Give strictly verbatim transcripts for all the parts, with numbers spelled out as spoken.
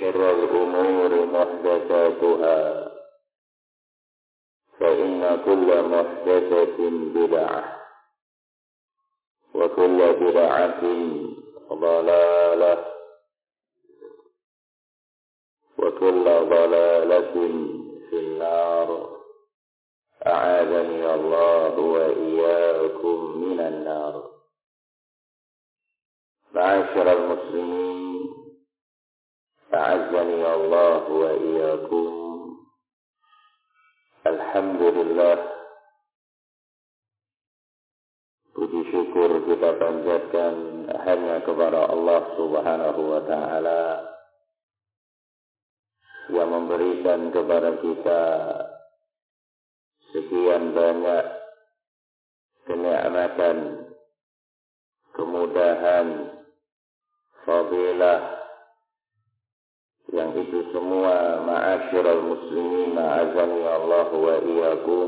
وشر الأمور محدثاتها فإن كل محدثة بدعة وكل بدعة ضلالة وكل ضلالة في النار أعاذني الله وإياكم من النار. معاشر المسلمين أعزني الله وإياكم. Alhamdulillah, puji syukur kita panjatkan hanya kepada Allah Subhanahu wa Ta'ala yang memberikan kepada kita sekian banyak kenikmatan, kemudahan, fadilah, yang itu semua ma'asyiral muslimin ma'azani Allah wa iyyakum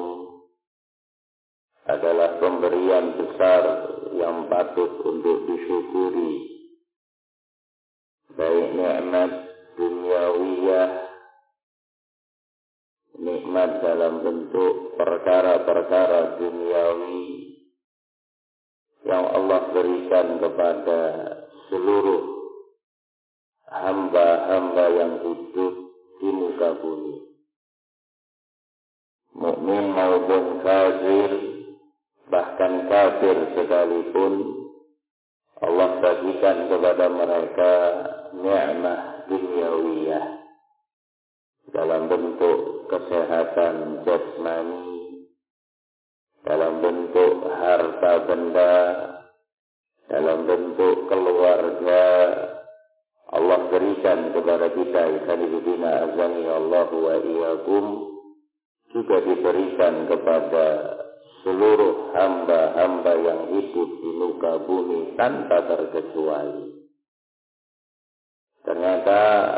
adalah pemberian besar yang patut untuk disyukuri, baik nikmat duniawiyah, nikmat dalam bentuk perkara-perkara duniawi yang Allah berikan kepada seluruh hamba-hamba yang hidup di muka bumi, mukmin maupun kafir, bahkan kafir sekalipun, Allah bagikan kepada mereka nikmat duniawiyah dalam bentuk kesehatan jasmani, dalam bentuk harta benda, dalam bentuk keluarga. Allah berikan kepada kita, ikhwanifidina azani Allah wa iyyakum, juga diberikan kepada seluruh hamba-hamba yang hidup di muka bumi tanpa terkecuali. Ternyata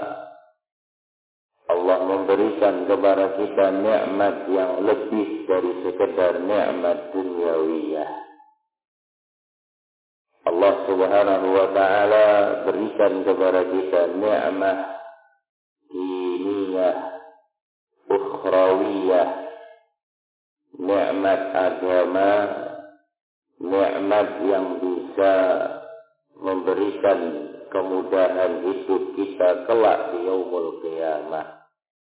Allah memberikan kepada kita nikmat yang lebih dari sekedar nikmat duniawiyah. Allah Subhanahu wa Ta'ala berikan kepada kita nikmat diniyah, ukhrawiyah, nikmat agama, nikmat yang bisa memberikan kemudahan hidup kita kelak di yaumul qiyamah.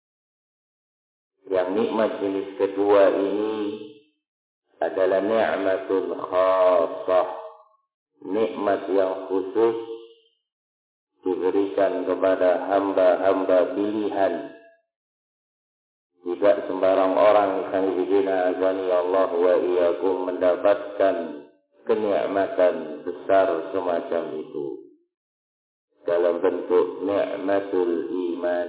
Yang nikmat jenis kedua ini adalah nikmatul khassah, nikmat yang khusus diberikan kepada hamba-hamba pilihan. Tidak sembarang orang, ikhwanifidina azani Allah wa iyyakum, mendapatkan kenikmatan besar semacam itu dalam bentuk nikmatul iman.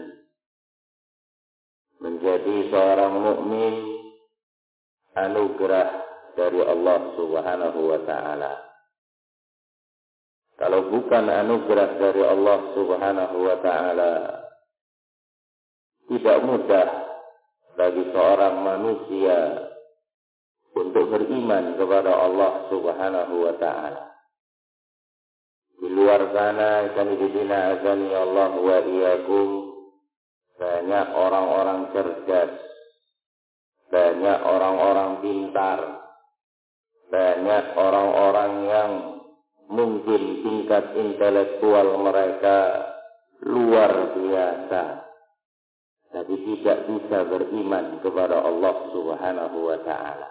Menjadi seorang mukmin anugerah dari Allah Subhanahu wa Ta'ala. Kalau bukan anugerah dari Allah Subhanahu wa Ta'ala, tidak mudah bagi seorang manusia untuk beriman kepada Allah Subhanahu wa Ta'ala. Di luar sana, ikhwanifidina azani Allah wa iyyakum, banyak orang-orang cerdas, banyak orang-orang pintar, banyak orang-orang yang mungkin tingkat intelektual mereka luar biasa, tapi tidak bisa beriman kepada Allah Subhanahu wa Ta'ala.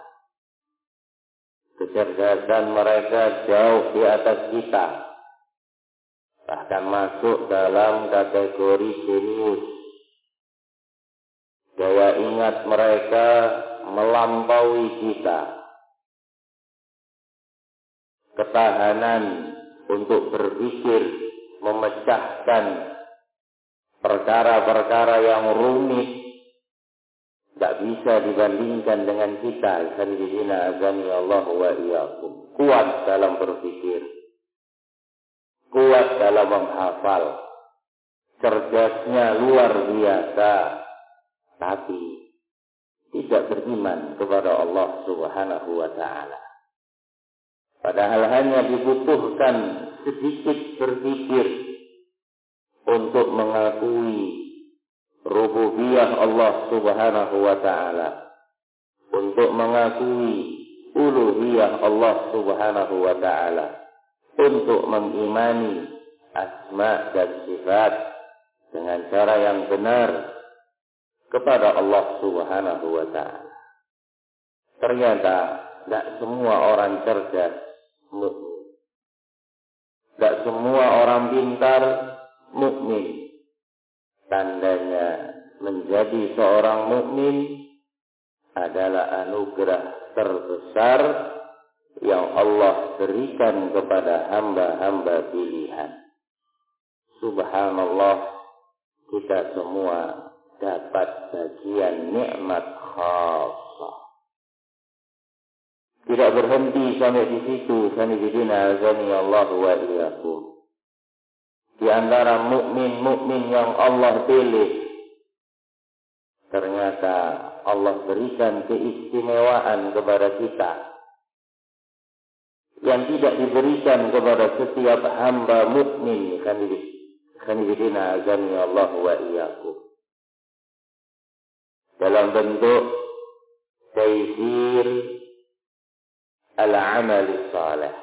Kecerdasan mereka jauh di atas kita, bahkan masuk dalam kategori jenius. Daya ingat mereka melampaui kita. Ketahanan untuk berpikir, memecahkan perkara-perkara yang rumit, tidak bisa dibandingkan dengan kita. Alhamdulillah, azani Allah wa iyyakum. Kuat dalam berpikir, kuat dalam menghafal, cerdasnya luar biasa, tapi tidak beriman kepada Allah Subhanahu wa Ta'ala. Padahal hanya dibutuhkan sedikit berpikir untuk mengakui Allah Subhanahu wa ta'ala, untuk mengakui uluhiyah Allah Subhanahu wa ta'ala, untuk mengimani asma dan sifat dengan cara yang benar kepada Allah Subhanahu wa ta'ala. Ternyata tidak semua orang cerdas mukmin, tidak semua orang pintar mukmin. Tandanya menjadi seorang mukmin adalah anugerah terbesar yang Allah berikan kepada hamba-hamba pilihan. Subhanallah, kita semua dapat bagian nikmat khasah. Tidak berhenti sampai di situ. Sanidina azani Allah wa iyyakum. Di antara mukmin-mukmin yang Allah pilih, ternyata Allah berikan keistimewaan kepada kita yang tidak diberikan kepada setiap hamba mukmin. Sanidina azani Allah wa iyyakum. Dalam bentuk taysir al-amal salih,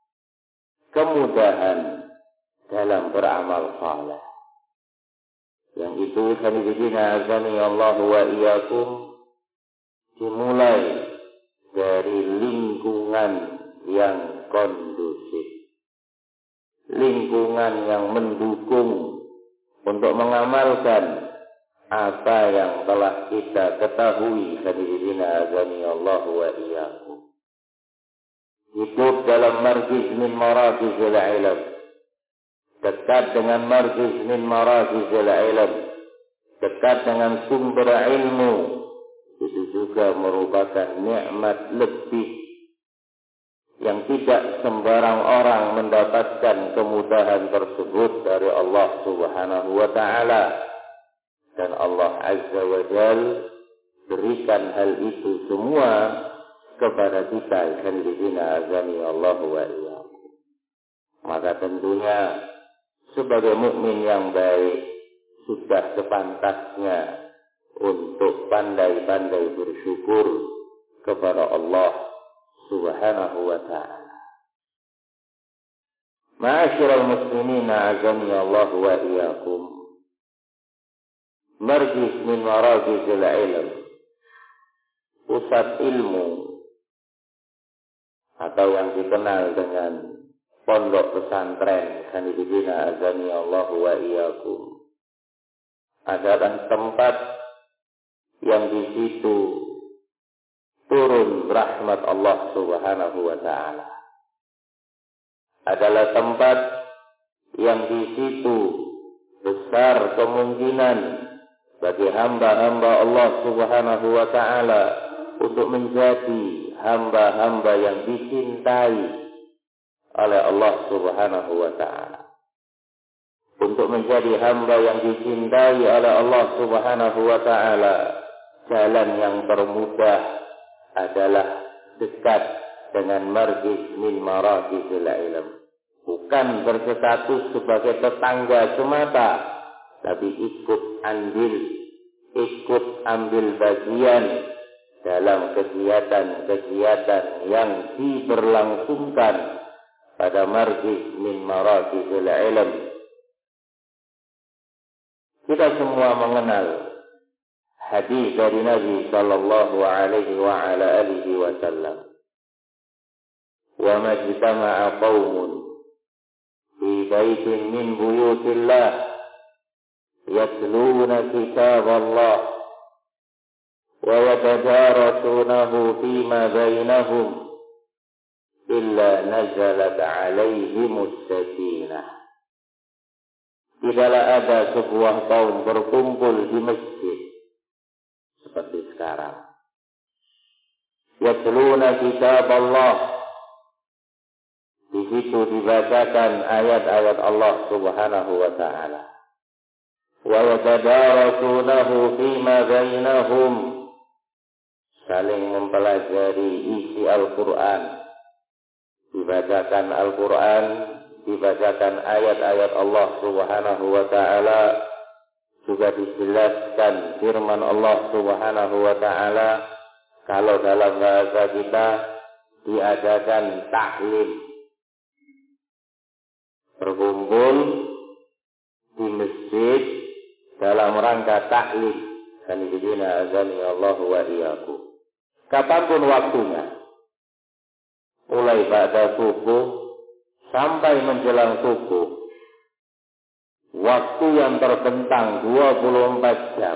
kemudahan dalam beramal saleh. Yang itu sanidina azani Allah wa iyyakum, dimulai dari lingkungan yang kondusif, lingkungan yang mendukung untuk mengamalkan apa yang telah kita ketahui. Sanidina azani Allah wa iyyakum. Hidup dalam markiz min marakizil ilm, dekat dengan markiz min marakizil ilm, dekat dengan sumber ilmu, itu juga merupakan nikmat lebih yang tidak sembarang orang mendapatkan kemudahan tersebut dari Allah Subhanahu wa ta'ala. Dan Allah Azza wa Jal berikan hal itu semua kepada kita. Sanidina azani Allah wa iyyakum. Maka tentunya sebagai mukmin yang baik sudah sepantasnya untuk pandai-pandai bersyukur kepada Allah Subhanahu wa ta'ala. Ma'asyiral muslimin azani Allah wa iyyakum. Marjiz min marakizil ilm, pusat ilmu atau yang dikenal dengan pondok pesantren. Sanidina azani Allah wa iyyakum adalah tempat yang di situ turun rahmat Allah Subhanahu wa ta'ala. Adalah tempat yang di situ besar kemungkinan bagi hamba-hamba Allah Subhanahu wa ta'ala untuk menjadi hamba-hamba yang dicintai oleh Allah Subhanahu wa ta'ala. Untuk menjadi hamba yang dicintai oleh Allah Subhanahu wa ta'ala, jalan yang termudah adalah dekat dengan marjiz min marakizil ilm. Bukan berstatus sebagai tetangga semata, tapi ikut andil, ikut ambil bagian dalam kegiatan-kegiatan yang diberlangsungkan pada marjiz min marakizil ilm. Kita semua mengenal hadis dari Nabi sallallahu alaihi wa ala alihi wasallam. Wa majtama'a qaumun fi baitin min buyutillah yatluna kitab Allah wa yatadarasunahu fima bainahum illa nazalat alaihimus sakinah. Tidaklah ada sebuah kaum berkumpul di masjid seperti sekarang. Yatluna kitab Allah, di situ dibacakan ayat-ayat Allah Subhanahu wa ta'ala. Wa yatadarasunahu fima bainahum, saling mempelajari isi Al-Quran. Dibacakan Al-Quran, dibacakan ayat-ayat Allah Subhanahu wa ta'ala, juga dijelaskan firman Allah Subhanahu wa ta'ala, kalau dalam bahasa kita diadakan taklim, berkumpul di masjid dalam rangka taklim. Sanidina azani Allah wa iyyakum. Kapanpun waktunya, mulai pada subuh sampai menjelang subuh, waktu yang terbentang dua puluh empat jam,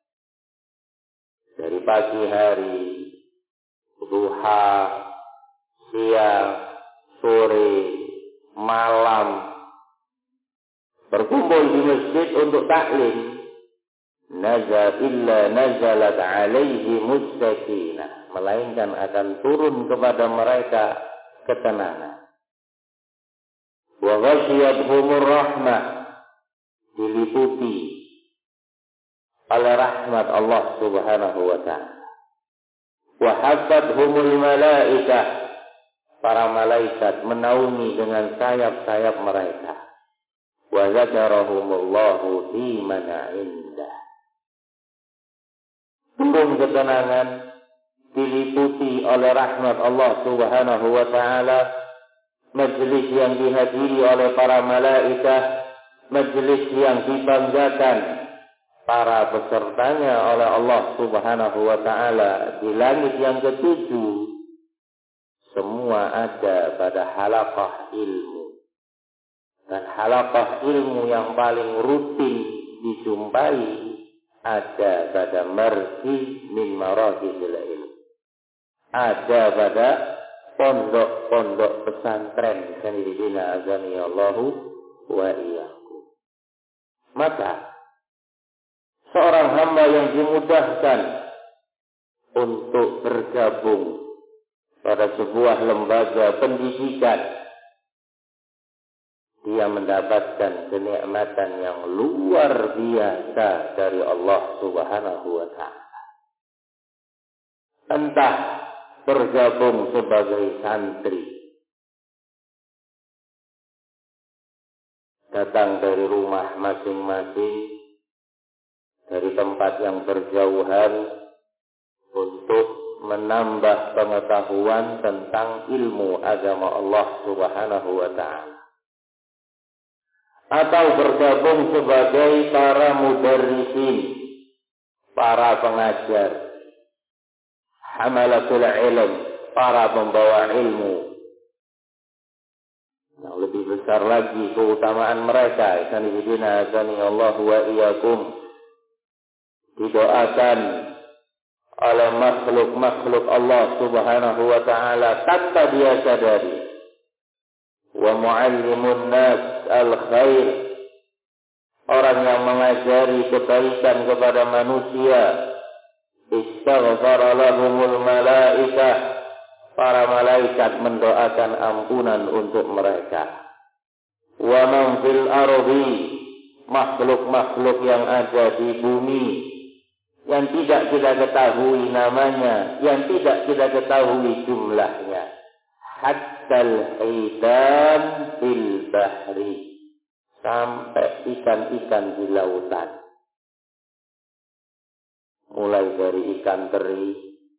dari pagi hari, duha, siang, sore, malam, berkumpul di masjid untuk taklim. Nazal illa nazalat alaihi mustakinah, melainkan akan turun kepada mereka ketenangan. Wa ghasyiyatuhumur rahmah, diliputi oleh rahmat Allah Subhanahu wa ta'ala. Wa hafathumul malaikah, para malaikat menaungi dengan sayap-sayap mereka. Wa zakarahumullahu fi man 'indah, turun ketenangan, diliputi oleh rahmat Allah Subhanahu wa ta'ala. Majelis yang dihadiri oleh para malaikat, majelis yang dibanggakan para pesertanya oleh Allah Subhanahu wa ta'ala di langit yang ketujuh. Semua ada pada halaqah ilmu. Dan halaqah ilmu yang paling rutin dijumpai ada pada marji min maradhil ilm, ada pada pondok-pondok pesantren. Sanidina azani Allahu wa iyyakum. Maka seorang hamba yang dimudahkan untuk bergabung pada sebuah lembaga pendidikan, dia mendapatkan kenikmatan yang luar biasa dari Allah Subhanahu wa ta'ala. Entah bergabung sebagai santri, datang dari rumah masing-masing, dari tempat yang berjauhan, untuk menambah pengetahuan tentang ilmu agama Allah Subhanahu wa ta'ala. Atau bergabung sebagai para mudarrisin, para pengajar, hamalatul ilm, para pembawa ilmu. Yang lebih besar lagi keutamaan mereka, sanidina azani Allah wa iyyakum, didoakan oleh makhluk-makhluk Allah Subhanahu wa ta'ala tanpa dia sadari. Wa muallimun nas al-khair, orang yang mengajari kebaikan kepada manusia. Istaghfara lahumul malaikah, para malaikat mendoakan ampunan untuk mereka. Wa man fil ardi, makhluk-makhluk yang ada di bumi, yang tidak kita ketahui namanya, yang tidak kita ketahui jumlahnya. Hatta al-hitan fil bahri, sampai ikan-ikan di lautan. Mulai dari ikan teri,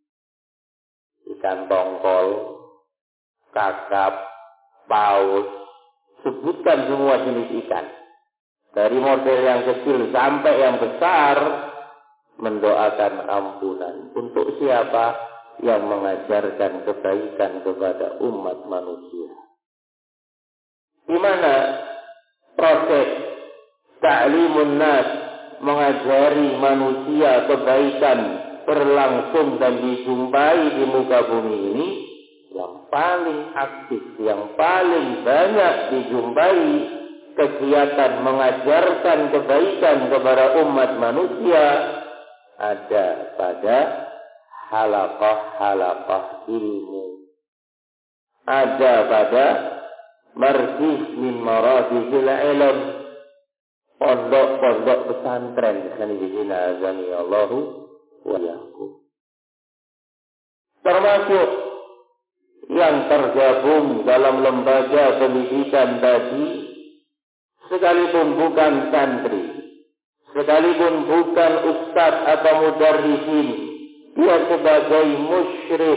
ikan tongkol, kakap, paus, sebutkan semua jenis ikan. Dari model yang kecil sampai yang besar, mendoakan ampunan. Untuk siapa? Yang mengajarkan kebaikan kepada umat manusia. Di mana proses ta'limun nas, mengajari manusia kebaikan, berlangsung dan dijumpai di muka bumi ini, yang paling aktif, yang paling banyak dijumpai kegiatan mengajarkan kebaikan kepada umat manusia ada pada halaqah-halaqah ilmu, ada pada marjih min maradhil ilm, pondok-pondok pesantren. Sanidina azani Allahu wa iyyakum. Termasuk yang tergabung dalam lembaga pendidikan tadi, sekalipun bukan santri, sekalipun bukan ustaz atau mudarrisin, dia sebagai musyrik,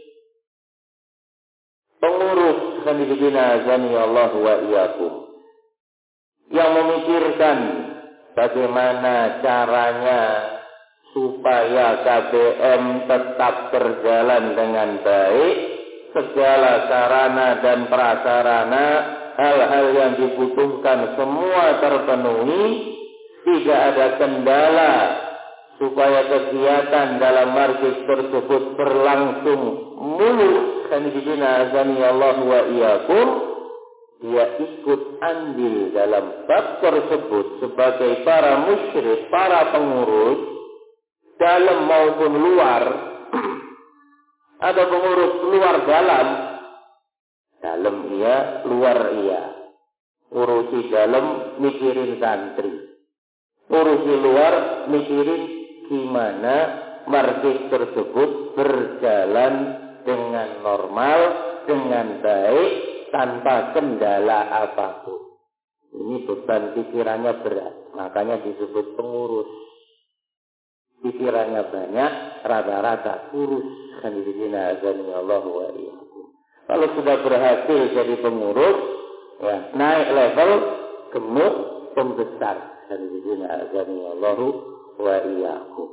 pengurus khanifidina azani Allah wa iyyakum, yang memikirkan bagaimana caranya supaya K B M tetap berjalan dengan baik, segala sarana dan prasarana, hal-hal yang dibutuhkan semua terpenuhi, tidak ada kendala supaya kegiatan dalam markis tersebut berlangsung mulus. Khanifidina azani Allah wa iyyakum, dia ikut andil dalam bab tersebut sebagai para musyrik, para pengurus dalam maupun luar. Ada pengurus luar dalam, dalam iya, luar iya. Urusi dalam mikirin santri, urusi luar mikirin gimana markis tersebut berjalan dengan normal, dengan baik, tanpa kendala apapun. Ini beban pikirannya berat, makanya disebut pengurus. Pikirannya banyak, rata-rata kurus. Khanifidina azani Allah wa iyyakum. Kalau sudah berhasil jadi pengurus, ya, naik level, gemuk, pembesar. Khanifidina azani Allah wa iyyakum.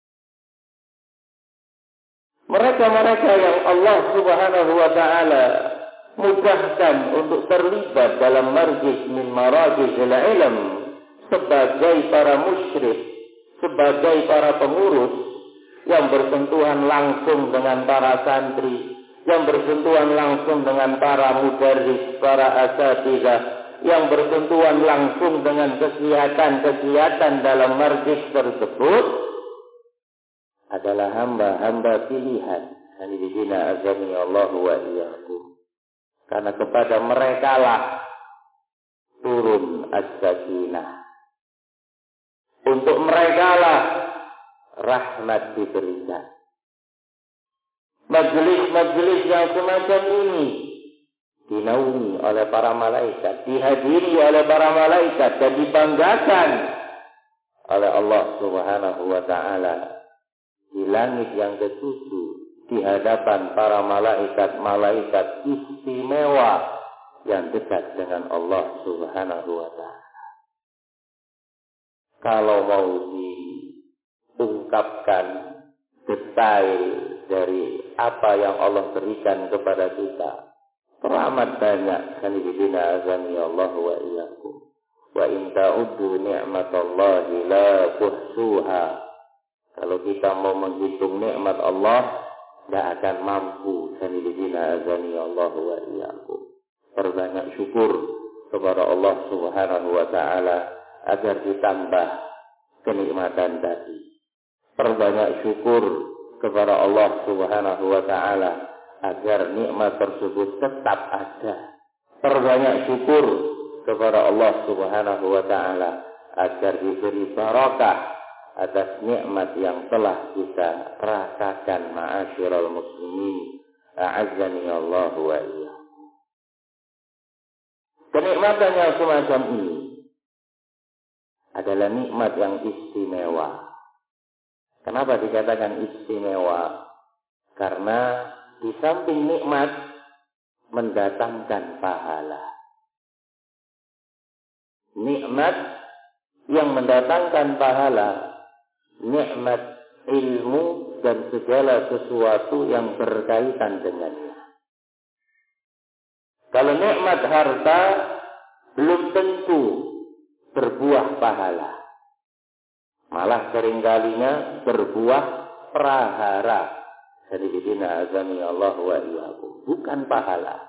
Mereka-mereka yang Allah Subhanahu wa ta'ala mudahkan untuk terlibat dalam marjis min marajizil ilm sebagai para musyrik, sebagai para pengurus yang bersentuhan langsung dengan para santri, yang bersentuhan langsung dengan para mudarris, para asatidzah, yang bersentuhan langsung dengan kegiatan-kegiatan dalam marjis tersebut, adalah hamba-hamba pilihan. Hanifidina azani Allah wa iyyakum. Karena kepada mereka lah turun as-sakinah. Untuk mereka lah rahmat diberikan. Majelis-majelis yang semacam ini dinaungi oleh para malaikat, dihadiri oleh para malaikat, dan dibanggakan oleh Allah Subhanahu wa ta'ala di langit yang ketujuh, di hadapan para malaikat-malaikat istimewa yang dekat dengan Allah Subhanahu wa ta'ala. Kalau mau diungkapkan detail dari apa yang Allah berikan kepada kita, teramat banyak. Khanifidina azani Allah wa iyyakum. Wa in ta'uddu ni'matallahi la tuhsuha. Kalau kita mau menghitung nikmat Allah, tidak akan mampu. Khanifidina azani Allah wa iyyakum. Perbanyak syukur kepada Allah Subhanahu wa ta'ala agar ditambah kenikmatan tadi. Perbanyak syukur kepada Allah Subhanahu wa ta'ala agar nikmat tersebut tetap ada. Perbanyak syukur kepada Allah Subhanahu wa ta'ala agar diberi barakah atas nikmat yang telah kita rasakan. Ma'asyiral muslimin, a'azzani Allah wa iyyakum. Kenikmatan yang semacam ini adalah nikmat yang istimewa. Kenapa dikatakan istimewa? Karena di samping nikmat mendatangkan pahala. Nikmat yang mendatangkan pahala, nikmat ilmu dan segala sesuatu yang berkaitan dengannya. Kalau nikmat harta belum tentu berbuah pahala, malah seringkalinya berbuah prahara. Hadidina azani Allah wa iyyakum. Bukan pahala.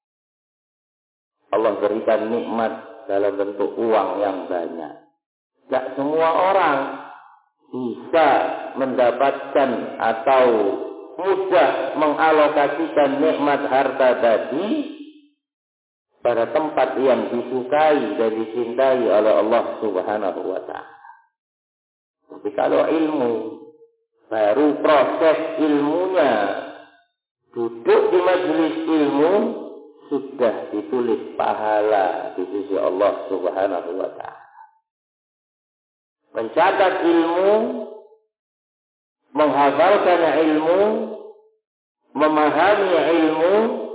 Allah berikan nikmat dalam bentuk uang yang banyak. Tidak semua orang bisa mendapatkan atau mudah mengalokasikan nikmat harta tadi pada tempat yang disukai dan dicintai oleh Allah Subhanahu wa ta'ala. Tapi kalau ilmu, baru proses ilmunya, duduk di majelis ilmu, sudah ditulis pahala di sisi Allah Subhanahu wa ta'ala. mencatat ilmu, menghafalkan ilmu, memahami ilmu,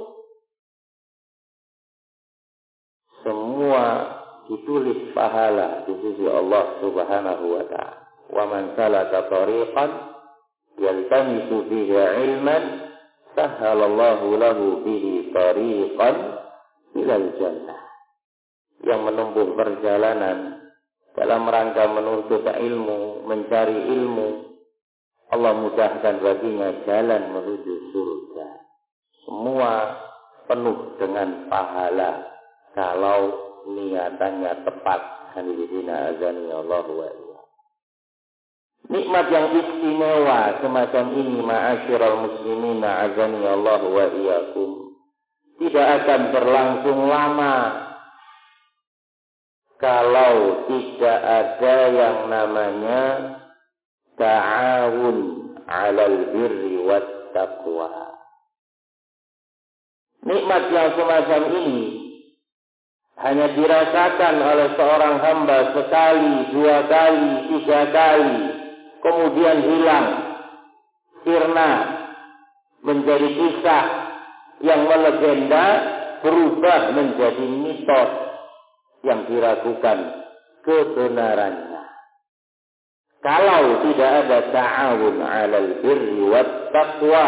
semua ditulis pahala di sisi Allah Subhanahu wa ta'ala. Wa man salaka tariqan yaltamisu fihi ilman sahhalallahu lahu bihi tariqan ilal jannah. Yang menempuh perjalanan dalam rangka menuntut ilmu, mencari ilmu, Allah mudahkan baginya jalan menuju surga. Semua penuh dengan pahala kalau niatannya tepat. Hanifina azani Allah wa iya. Nikmat yang istimewa semacam ini, ma'asyiral muslimina azani Allah wa iyyakum, tidak akan berlangsung lama kalau tidak ada yang namanya ta'awun 'alal birri wat taqwa. Nikmat yang semacam ini hanya dirasakan oleh seorang hamba sekali, dua kali, tiga kali, kemudian hilang, sirna, menjadi kisah yang melegenda, berubah menjadi mitos yang diragukan kebenarannya. Kalau tidak ada ta'awun 'alal birri wat taqwa,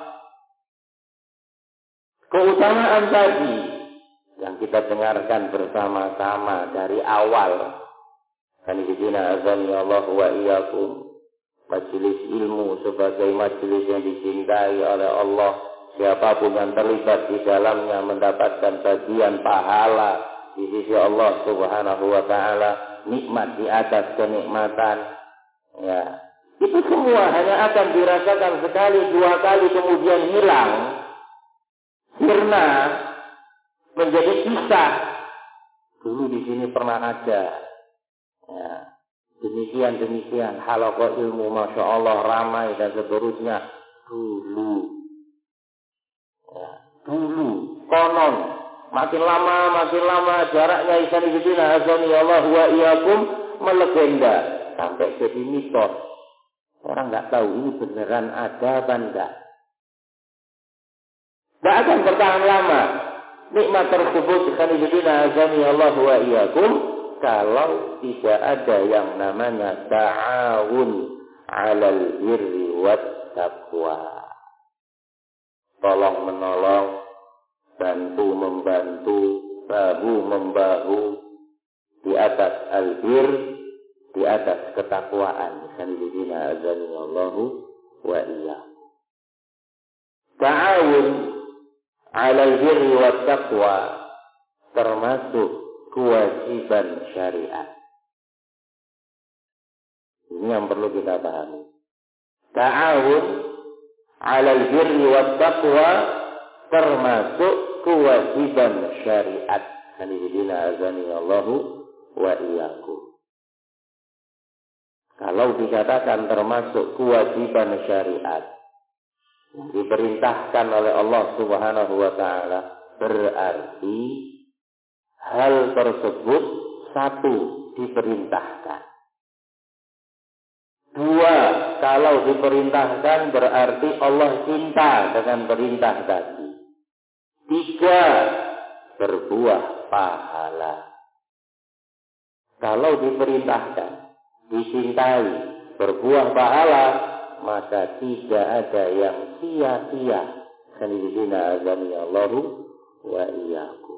keutamaan tadi yang kita dengarkan bersama-sama dari awal, hanifina azani Allah wa iyyakum, majelis ilmu sebagai majelis yang dicintai oleh Allah. Siapapun yang terlibat di dalamnya mendapatkan bagian pahala di sisi Allah Subhanahu wa ta'ala, nikmat di atas kenikmatan. Ya, itu semua hanya akan dirasakan sekali, dua kali, kemudian hilang, sirna, menjadi kisah. Dulu di sini pernah ada, ya, demikian demikian halaqah ilmu, masya Allah ramai dan seterusnya. Dulu, ya, dulu, konon, makin lama makin lama jaraknya isan ibadina azani Allah wa iyyakum melegenda sampai jadi mitos. Orang nggak tahu ini beneran ada apa enggak. Nggak akan bertahan lama nikmat tersebut isan ibadina azani Allah wa iyyakum kalau tidak ada yang namanya ta'awun 'alal birri wat taqwa. Tolong menolong, bantu membantu, bahu membahu di atas albir, di atas ketakwaan. Sanidina azani Allahu wa iyyakum. Ta'awun 'alal birri wat taqwa termasuk kewajiban syariat. Ini yang perlu kita pahami. Ta'awun 'alal birri wat taqwa termasuk kewajiban syariat. Hanifina azani Allahu wa iyyakum. Kalau dikatakan termasuk kewajiban syariat yang diperintahkan oleh Allah Subhanahu wa ta'ala, berarti hal tersebut satu diperintahkan. Dua, kalau diperintahkan berarti Allah cinta dengan perintah tadi. Tiga, berbuah pahala. Kalau diperintahkan, dicintai, berbuah pahala, maka tidak ada yang sia-sia. Sanidina azani Allahu wa iyyakum.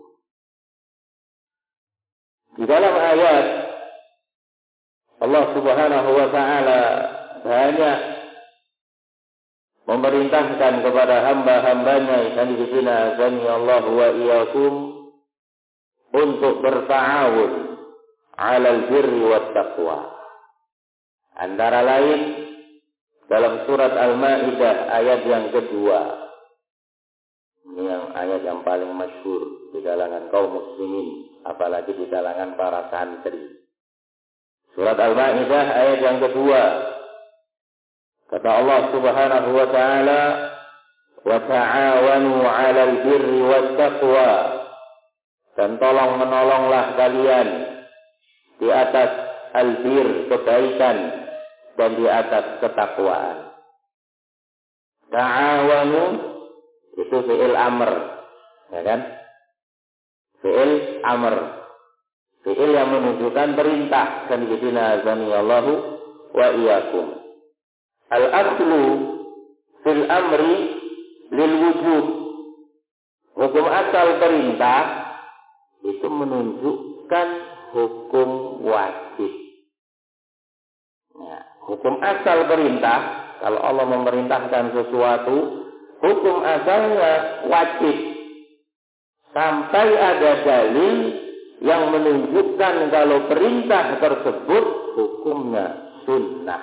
Di dalam ayat Allah Subhanahu wa ta'ala banyak memerintahkan kepada hamba-hambanya sanidina azani Allahu wa iyyakum untuk berta'awun 'alal birri wat taqwa. Antara lain dalam surat Al-Maidah ayat yang kedua. Ini yang ayat yang paling masyhur di kalangan kaum muslimin, apalagi di kalangan para santri. Surat Al-Maidah ayat yang kedua. Kata Allah Subhanahu wa ta'ala, "Wa ta'awanu 'alal birri wat taqwa." Dan tolong menolonglah kalian di atas albir, kebaikan, dan di atas ketakwaan. Ta'awanu itu fi'il amr, ya kan? Fi'il amr, fi'il yang menunjukkan perintah. Sanibidina azanillahu wa iyyakum. Al-aslu fil amri lil wujub. Hukum asal perintah itu menunjukkan hukum wajib. Ya, hukum asal perintah, kalau Allah memerintahkan sesuatu, hukum asalnya wajib. Sampai ada dalil yang menunjukkan kalau perintah tersebut hukumnya sunnah.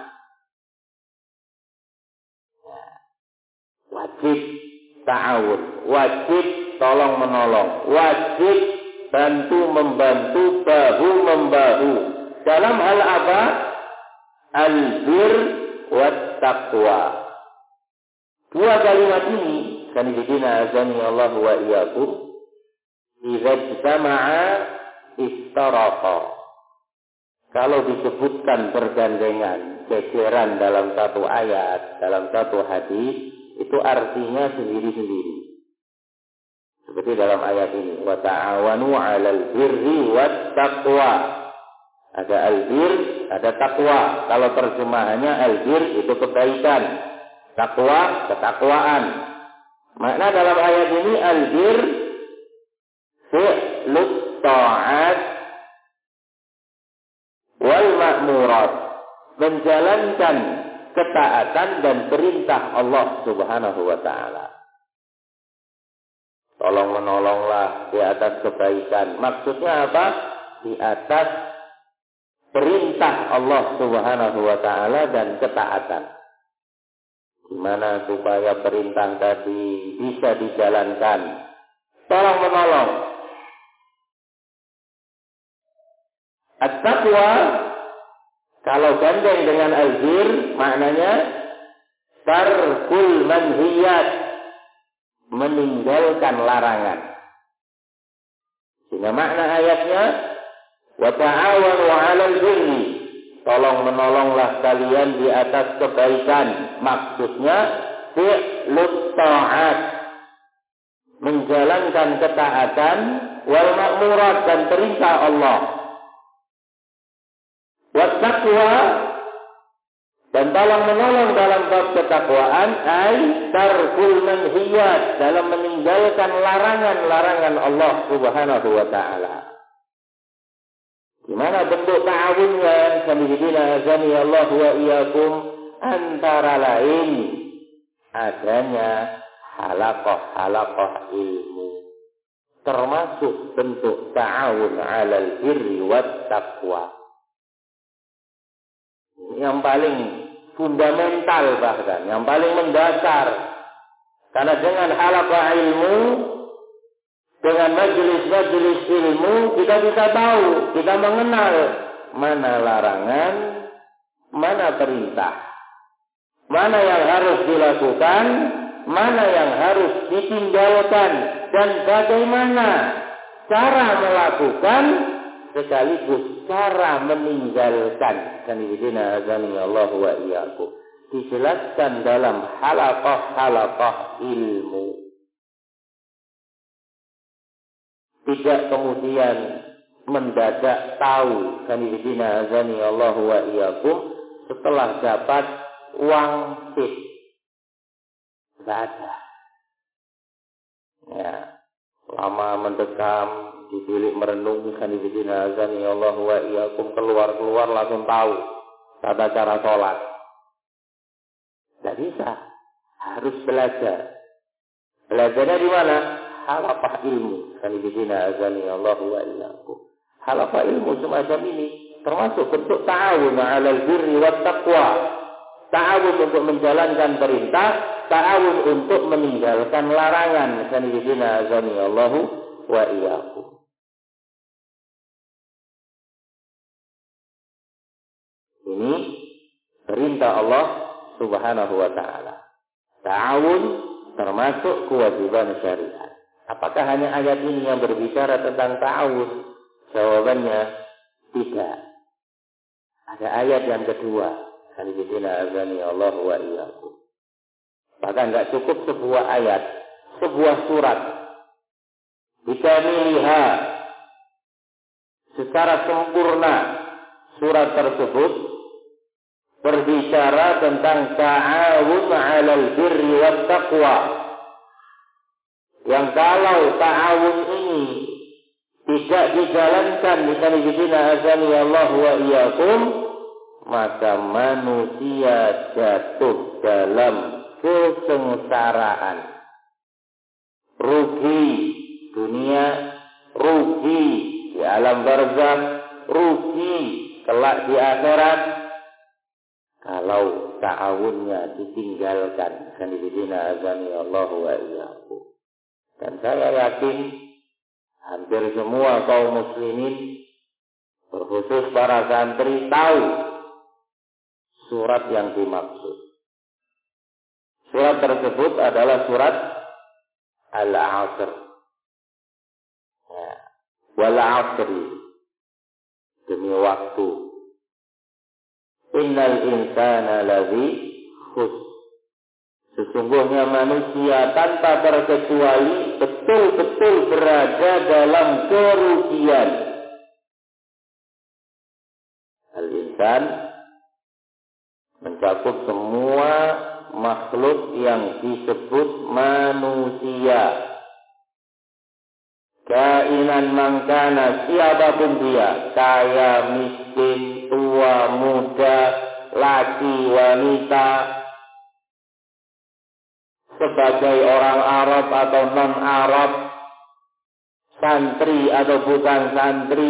Ya, wajib ta'awun, wajib tolong menolong, wajib bantu membantu, bahu membahu. Dalam hal apa? Al-bir wat taqwa. Dua kalimat ini, kanidina azani Allah wa iyyakum, idza jama'a istaraqa. Kalau disebutkan bergandengan, jejeran dalam satu ayat, dalam satu hadis, itu artinya sendiri-sendiri. Seperti dalam ayat ini, wa ta'awanu 'alal birri wat taqwa. Ada albir, ada taqwa. Kalau terjemahannya albir itu kebaikan, taqwa ketakwaan. Makna dalam ayat ini albir fi'lut ta'at wal ma'murat, menjalankan ketaatan dan perintah Allah Subhanahu wa taala. Tolong menolonglah di atas kebaikan. Maksudnya apa? Di atas perintah Allah Subhanahu wa taala dan ketaatan. Gimana supaya perintah tadi bisa dijalankan? Tolong menolong. At-taqwa kalau gandeng dengan al-bir maknanya tarkul manhiyat, meninggalkan larangan. Sehingga makna ayatnya wa ta'awanu 'alal birri, tolong menolonglah kalian di atas kebaikan. Maksudnya fi'lut ta'at, menjalankan ketaatan, wal ma'murat, dan perintah Allah. Wa taqwa, dan tolong menolong dalam bab ketakwaan, ay tarkul manhiyat, dalam meninggalkan larangan-larangan Allah Subhanahu wa taala. Gimana bentuk ta'awunnya? Samihidina azani Allah wa iyyakum, antara lain adanya halaqah-halaqah ilmu. Termasuk bentuk ta'awun 'alal birri wat taqwa. Yang paling fundamental, bahkan yang paling mendasar. Karena dengan halaqah ilmu, dengan majelis-majelis ilmu, kita bisa tahu, kita mengenal mana larangan, mana perintah, mana yang harus dilakukan, mana yang harus ditinggalkan, dan bagaimana cara melakukan sekaligus cara meninggalkan. Kanidina azani Allah wa iyyakum, dijelaskan dalam halaqah-halaqah ilmu. Tidak kemudian mendadak tahu, kanidina azani Allah wa iyyakum, setelah dapat uang tip. Tidak ada. Ya, lama mendekam di bilik merenung, kanidina azani Allah wa iyyakum, keluar-keluar langsung tahu tata cara sholat. Tidak bisa. Harus belajar. Belajarnya di mana? Halaqah ilmu. Kanidina azani Allah wa iyyakum. Halaqah ilmu semacam ini termasuk bentuk ta'awun 'alal birri wat taqwa. Ta'awun untuk menjalankan perintah, ta'awun untuk meninggalkan larangan. Kanidina azani Allah wa iyyakum. Ini perintah Allah Subhanahu wa ta'ala. Ta'awun termasuk kewajiban syariat. Apakah hanya ayat ini yang berbicara tentang ta'awun? Jawabannya tidak. Ada ayat yang kedua. Hanifidina azani Allah wa iyyakum. Bahkan tidak cukup sebuah ayat, sebuah surat. Bikamiliha, secara sempurna surat tersebut berbicara tentang ta'awun 'alal birri wat taqwa. Yang kalau ta'awun ini tidak dijalankan di hanifidina azani Allah wa iyyakum, maka manusia jatuh dalam kesengsaraan, rugi dunia, rugi di alam barzakh, rugi kelak di akhirat kalau ta'awunnya ditinggalkan. Hanifidina azani Allah wa iyyakum. Dan saya yakin hampir semua kaum muslimin, berkhusus para santri, tahu surat yang dimaksud. Surat tersebut adalah surat Al-Asr. Ya. Wal asri, demi waktu. Innal insana lazi khus. Sesungguhnya manusia tanpa terkecuali betul-betul berada dalam kerugian. Al-insan mencakup semua makhluk yang disebut manusia. Kainan mangkana, siapapun dia, kaya, miskin, tua, muda, laki, wanita, sebagai orang Arab atau non-Arab, santri atau bukan santri,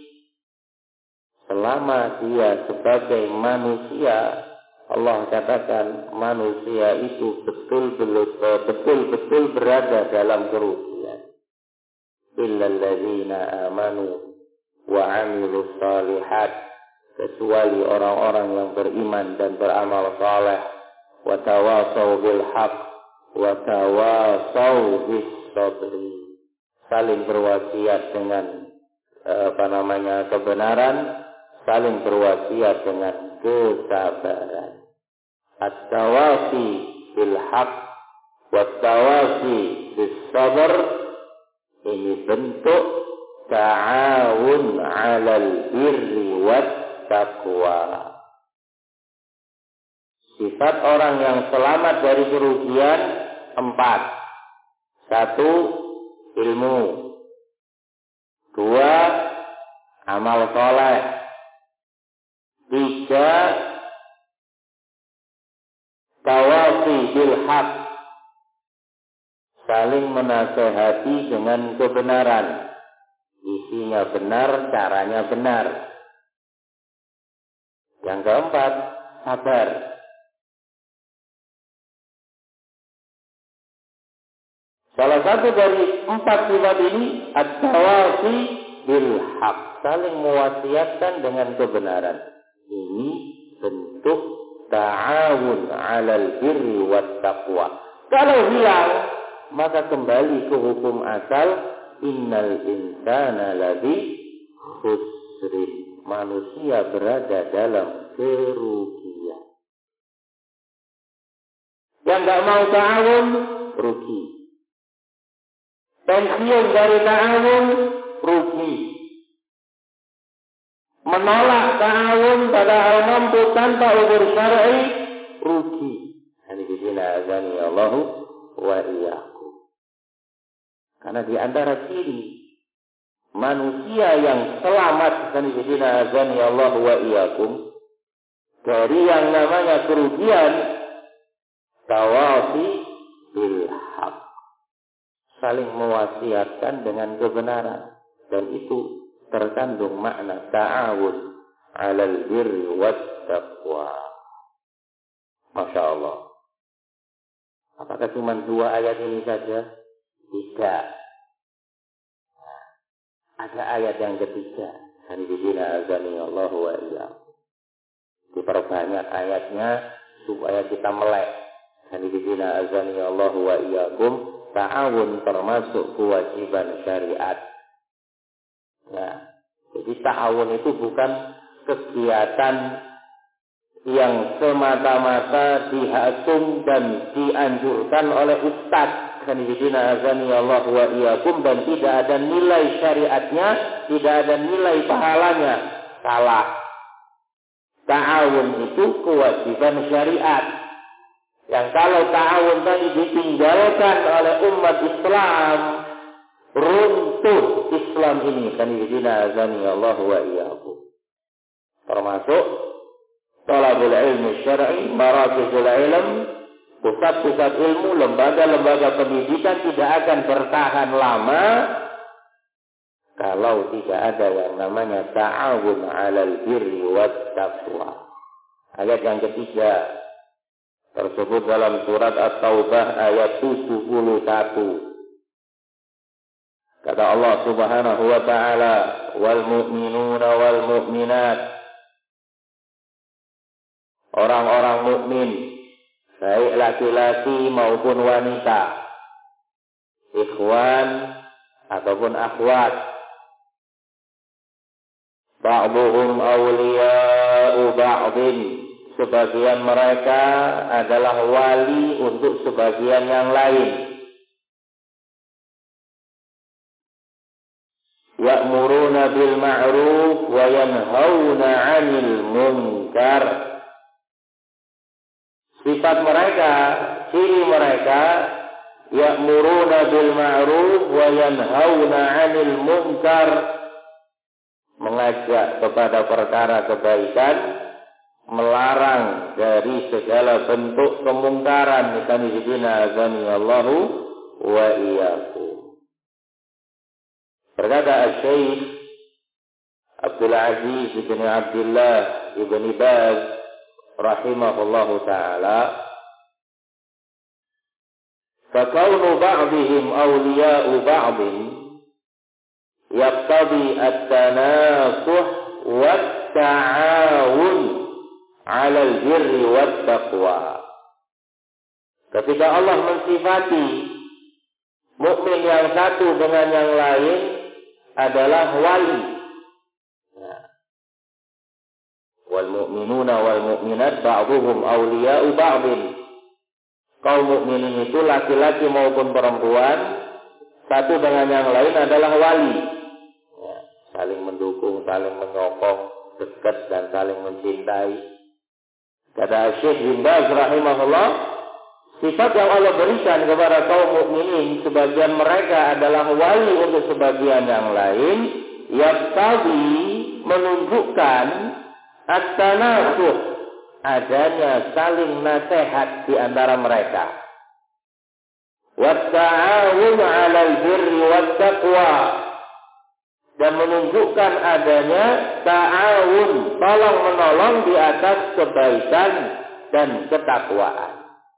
selama dia sebagai manusia, Allah katakan manusia itu betul-betul betul-betul berada dalam kerugian. Illal ladzina amanu wa 'amilus shalihat, kecuali orang-orang yang beriman dan beramal saleh, wa tawasau bil haqq wa tawasau bis sabri, saling berwasiat dengan apa namanya kebenaran, saling berwasiat dengan kesabaran. At-tawasi bil haqq wa tawasi bis sabr, ini bentuk ta'awun 'alal birri wat taqwa. Sifat orang yang selamat dari kerugian empat. Satu, ilmu. Dua, amal soleh. Tiga, tawasi bil haq, saling menasehati dengan kebenaran. Isinya benar, caranya benar. Yang keempat, sabar. Salah satu dari empat sifat ini, at-tawasi bil haq, saling mewasiatkan dengan kebenaran. Ini bentuk ta'awun 'alal birri wat taqwa. Kalau hilang, maka kembali ke hukum asal, innal insana lazi khusrin, manusia berada dalam kerugian. Yang enggak mau ta'awun, rugi. Pensiun dari ta'awun, rugi. Menolak ta'awun padahal mampu tanpa udzur syar'i, rugi. Hanifidina azani Allahu wa iyyakum. Karena di antara ciri manusia yang selamat, hanifidina azani Allahu wa iyyakum, dari yang namanya kerugian, tawasi bil haq, saling mewasiatkan dengan kebenaran. Dan itu terkandung makna ta'awun 'alal birri wat taqwa. Masya Allah. Apakah cuma dua ayat ini saja? Tidak. Nah, ada ayat yang ketiga. Hanifidina azani Allah wa iyyakum. Diperbanyak ayatnya supaya kita melek. Hanifidina azani Allah wa iyyakum. Ta'awun termasuk kewajiban syariat. Ya, jadi ta'awun itu bukan kegiatan yang semata-mata dihatung dan dianjurkan oleh ustaz kanidina azani Allah wa iyyakum, dan tidak ada nilai syariatnya, tidak ada nilai pahalanya. Salah. Ta'awun itu kewajiban syariat. Yang kalau ta'awun tadi ditinggalkan oleh umat Islam, runtuh Islam ini kanidina azani Allah wa iyyakum. Termasuk talabul ilmi syar'i, marakizul ilm, pusat-pusat ilmu, lembaga-lembaga pendidikan tidak akan bertahan lama kalau tidak ada yang namanya ta'awun 'alal birri wat taqwa. Ayat yang ketiga tersebut dalam surat At-Taubah ayat tujuh puluh satu. Kata Allah Subhanahu wa ta'ala, wal mu'minuna wal mu'minat, orang-orang mukmin, baik laki-laki maupun wanita, ikhwan ataupun akhwat, ba'duhum awliya'u ba'din, sebagian mereka adalah wali untuk sebagian yang lain. Ya'muruna bil ma'ruf wa yanhauna 'anil munkar. Sifat mereka, ciri mereka, ya'muruna bil ma'ruf wa yanhauna 'anil munkar, mengajak kepada perkara kebaikan, melarang dari segala bentuk kemungkaran. Kanidina azani Allahu wa iyyakum. Berkata Asy-Syaikh Abdul Aziz bin Abdullah ibn Baz rahimahullahu ta'ala, fakaunu ba'dihim awliya'u ba'din yaqtadi at-tanasuh wat-ta'awun 'ala al-birri wat-taqwa. Ketika Allah mensifati mukmin yang satu dengan yang lain adalah wali. Wal mu'minuna wal mu'minat ba'dhuhum awliya'u ba'dhin. Kaum mukminin itu laki-laki maupun perempuan, satu dengan yang lain adalah wali. Ya, saling mendukung, saling menyokong, dekat dan saling mencintai. Kata Syekh bin Baz rahimahullah, sifat yang Allah berikan kepada kaum mukminin, sebagian mereka adalah wali untuk sebagian yang lain, yang tadi menunjukkan at-tanasuh, adanya saling nasihat di antara mereka. Wat-ta'awun 'alal birri wat-taqwa, dan menunjukkan adanya ta'awun, tolong menolong di atas kebaikan dan ketakwaan.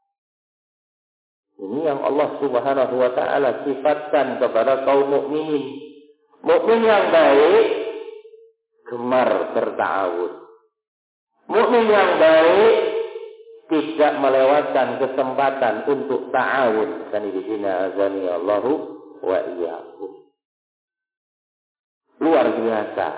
Ini yang Allah Subhanahu wa ta'ala sifatkan kepada kaum mukminin. Mukmin yang baik gemar berta'awun. Mukmin yang baik tidak melewatkan kesempatan untuk ta'awun. Kanidina azani Allahu wa iyyakum. Luar biasa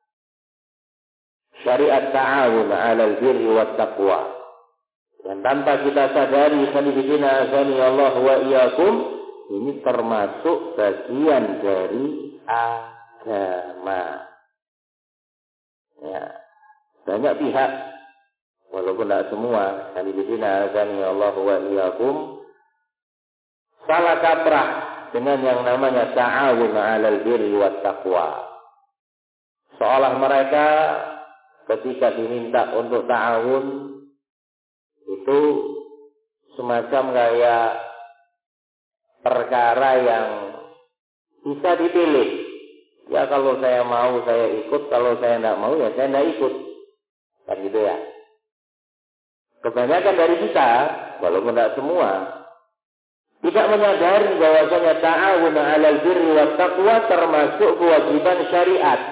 syariat ta'awun 'alal birri wat taqwa, yang tanpa kita sadari kanidina azani Allah wa iyyakum, ini termasuk bagian dari agama. Ya, banyak pihak, walaupun tidak semua, kanidina azani Allah wa iyyakum, salah kaprah dengan yang namanya ta'awun 'alal birri wat taqwa. Seolah mereka ketika diminta untuk ta'awun itu semacam kayak perkara yang bisa dipilih. Ya kalau saya mau saya ikut, kalau saya tidak mau ya saya tidak ikut. Kan gitu ya. Kebanyakan dari kita, walaupun tidak semua, tidak menyadari bahwasanya ta'awun 'alal birri wat taqwa termasuk kewajiban syariat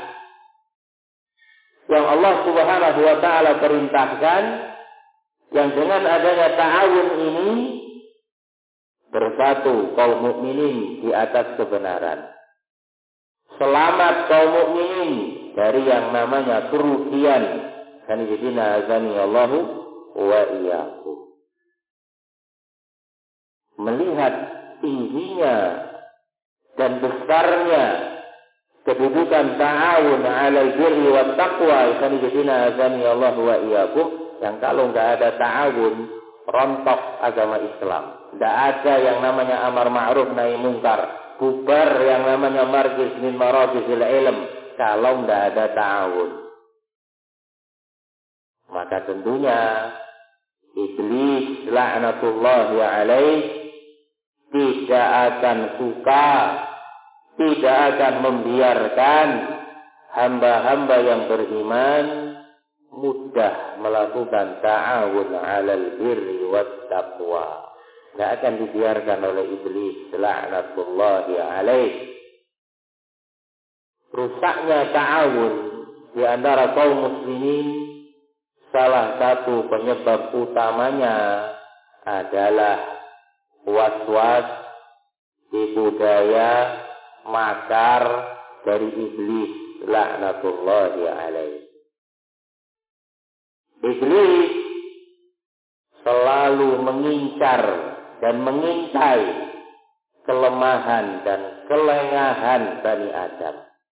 yang Allah Subhanahu wa ta'ala perintahkan, yang dengan adanya ta'awun ini bersatu kaum mukminin di atas kebenaran. Selamat kaum mukminin dari yang namanya kerugian. Kanibidina azani Allahu wa iyyakum. Melihat tingginya dan besarnya kedudukan ta'awun 'alal birri wat taqwa, kanibidina azani Allahu wa iyyakum, yang kalau enggak ada ta'awun rontok agama Islam. Tidak ada yang namanya amar ma'ruf nahi mungkar, bubar yang namanya markis min maradizil ilm kalau tidak ada ta'awun. Maka tentunya iblis laknatullahi alaih tidak akan suka, tidak akan membiarkan hamba-hamba yang beriman mudah melakukan ta'awun 'alal birri wat taqwa. Tidak akan dibiarkan oleh iblis laknatullahi alaih. Rusaknya ta'awun di antara kaum muslimin, salah satu penyebab utamanya adalah was-was, tipu daya, makar dari iblis laknatullahi alaih. Iblis selalu mengincar dan mengintai kelemahan dan kelengahan Bani Adam.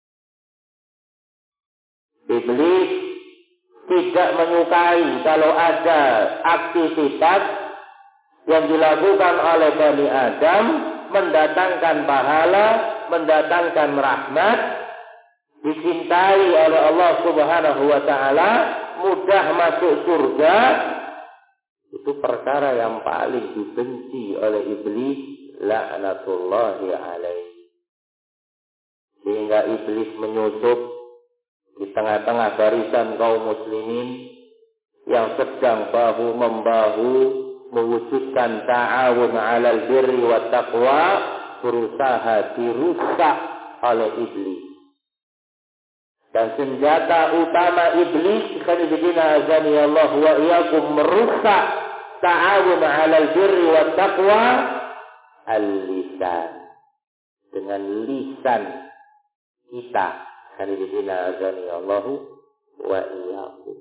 Iblis tidak menyukai kalau ada aktivitas yang dilakukan oleh Bani Adam mendatangkan pahala, mendatangkan rahmat, dicintai oleh Allah Subhanahu wa taala, mudah masuk surga. Itu perkara yang paling dibenci oleh iblis laknatullahi alaih. Sehingga iblis menyusup di tengah-tengah barisan kaum muslimin yang sedang bahu membahu mewujudkan ta'awun 'alal birri wat taqwa, berusaha dirusak oleh iblis. Dan senjata utama iblis, kanibidina azani Allah wa iyyakum, merusak ta'awun 'alal birri wat taqwa al-lisan. Dengan lisan kita, kanibidina azani Allah wa iyyakum.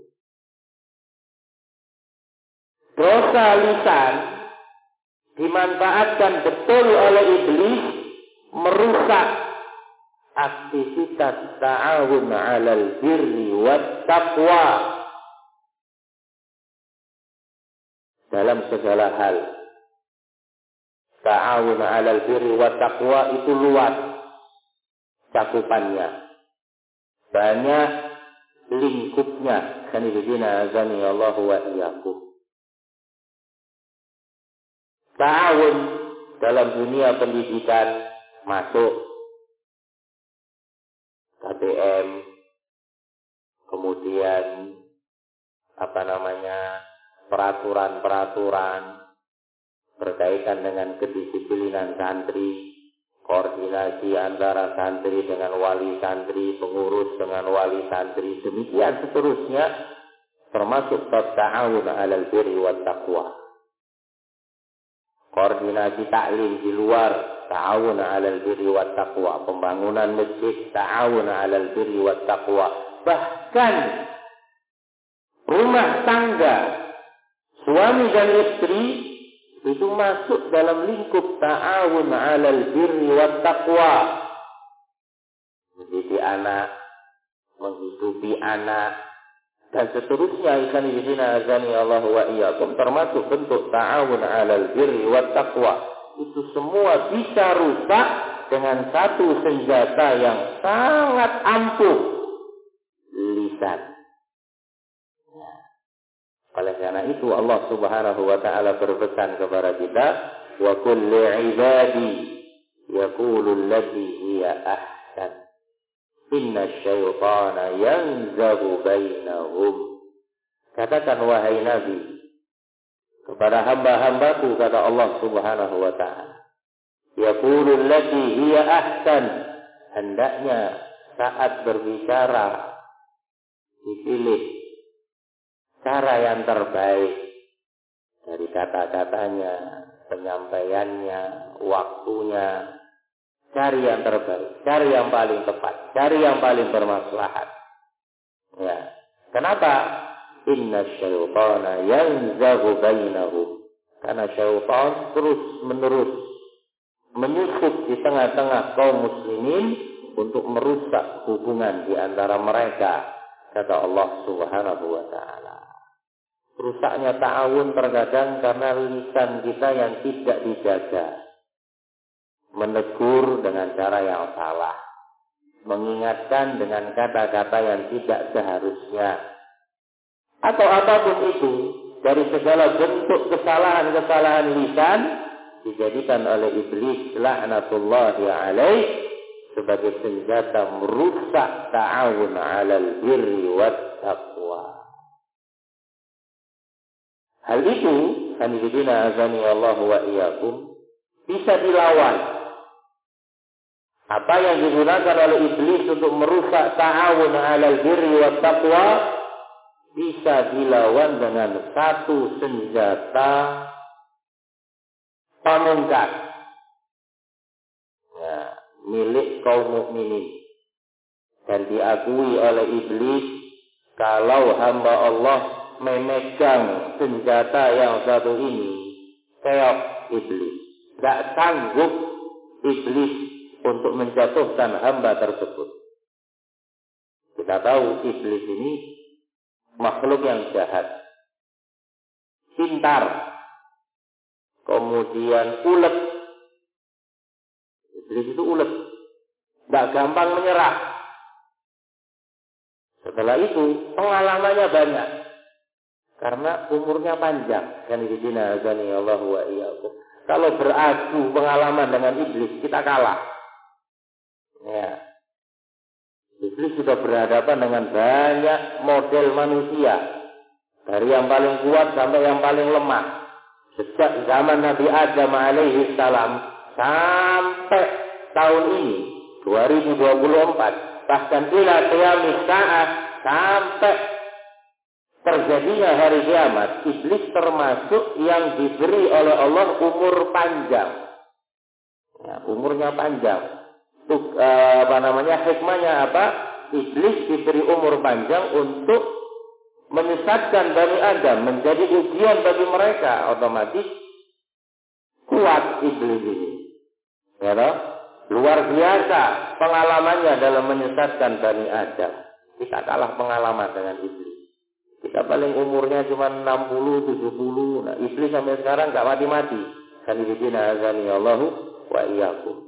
Dosa lisan dimanfaatkan betul oleh iblis merusak aktivitas ta'awun 'alal birri wat taqwa dalam segala hal. Ta'awun 'alal birri wat taqwa itu luas cakupannya, banyak lingkupnya. Kanibidina azani Allah wa iyyakum. Ta'awun dalam dunia pendidikan masuk K B M, kemudian apa namanya peraturan-peraturan berkaitan dengan kedisiplinan santri, koordinasi antara santri dengan wali santri, pengurus dengan wali santri, demikian seterusnya, termasuk bab ta'awun 'alal birri wat taqwa. Koordinasi taklim di luar, ta'awun 'alal birri wat taqwa. Pembangunan masjid, ta'awun 'alal birri wat taqwa. Bahkan rumah tangga suami dan istri itu masuk dalam lingkup ta'awun 'alal birri wat taqwa. Mendidik anak, menghidupi anak, dan seterusnya, ikhwan fillah azani Allah wa iyyakum, termasuk bentuk ta'awun 'alal birri wat taqwa. Itu semua bisa rusak dengan satu senjata yang sangat ampuh, lisan. Nah, oleh karena itu Allah Subhanahu wa taala berpesan kepada kita, wa kulli 'ibadi yaqulu allati hiya ahsan. Inna syaitana yanzabu bainahum. Katakan wahai Nabi kepada hamba-hambaku, kata Allah Subhanahu wa ta'ala, yaqulu allati hiya ahsan. Hendaknya saat berbicara dipilih cara yang terbaik dari kata-katanya, penyampaiannya, waktunya. Cari yang terbaik, cari yang paling tepat, cari yang paling bermaslahat. Ya. Kenapa? Inna syaitana yanzaghu bainahum. Karena syaitan terus menerus menyusup di tengah-tengah kaum muslimin untuk merusak hubungan di antara mereka, kata Allah Subhanahu wa taala. Rusaknya ta'awun terkadang karena lisan kita yang tidak dijaga. Menegur dengan cara yang salah, mengingatkan dengan kata-kata yang tidak seharusnya, atau apapun itu, dari segala bentuk kesalahan-kesalahan lisan dijadikan oleh iblis laknatullahi alaih sebagai senjata merusak ta'awun 'alal birri wat taqwa. Hal itu, hanifidina azani Allah wa iyyakum, bisa dilawan. Apa yang digunakan oleh iblis untuk merusak ta'awun 'alal birri wat taqwa bisa dilawan dengan satu senjata pamungkas, ya, milik kaum mukminin, dan diakui oleh iblis kalau hamba Allah memegang senjata yang satu ini, keok iblis, gak sanggup iblis untuk menjatuhkan hamba tersebut. Kita tahu iblis ini makhluk yang jahat, pintar, kemudian ulet. Iblis itu ulet, gak gampang menyerah. Setelah itu pengalamannya banyak, karena umurnya panjang. Kan idina azani Allah wa iyyakum. Kalau beradu pengalaman dengan iblis, kita kalah. Ya. Iblis sudah berhadapan dengan banyak model manusia, dari yang paling kuat sampai yang paling lemah. Sejak zaman Nabi Adam alaihi salam sampai tahun ini dua ribu dua puluh empat, bahkan ila qiyamis saah, sampai terjadinya hari kiamat, iblis termasuk yang diberi oleh Allah umur panjang. Ya, umurnya panjang. Untuk eh, apa namanya, hikmahnya apa? Iblis diberi umur panjang untuk menyesatkan Bani Adam, menjadi ujian bagi mereka. Otomatis kuat iblis ini, ya toh? Luar biasa pengalamannya dalam menyesatkan Bani Adam. Kita kalah pengalaman dengan iblis. Kita paling umurnya cuma enam puluh, tujuh puluh. Nah, iblis sampai sekarang gak mati-mati. Kanibidina azani Allahu wa iyyakum.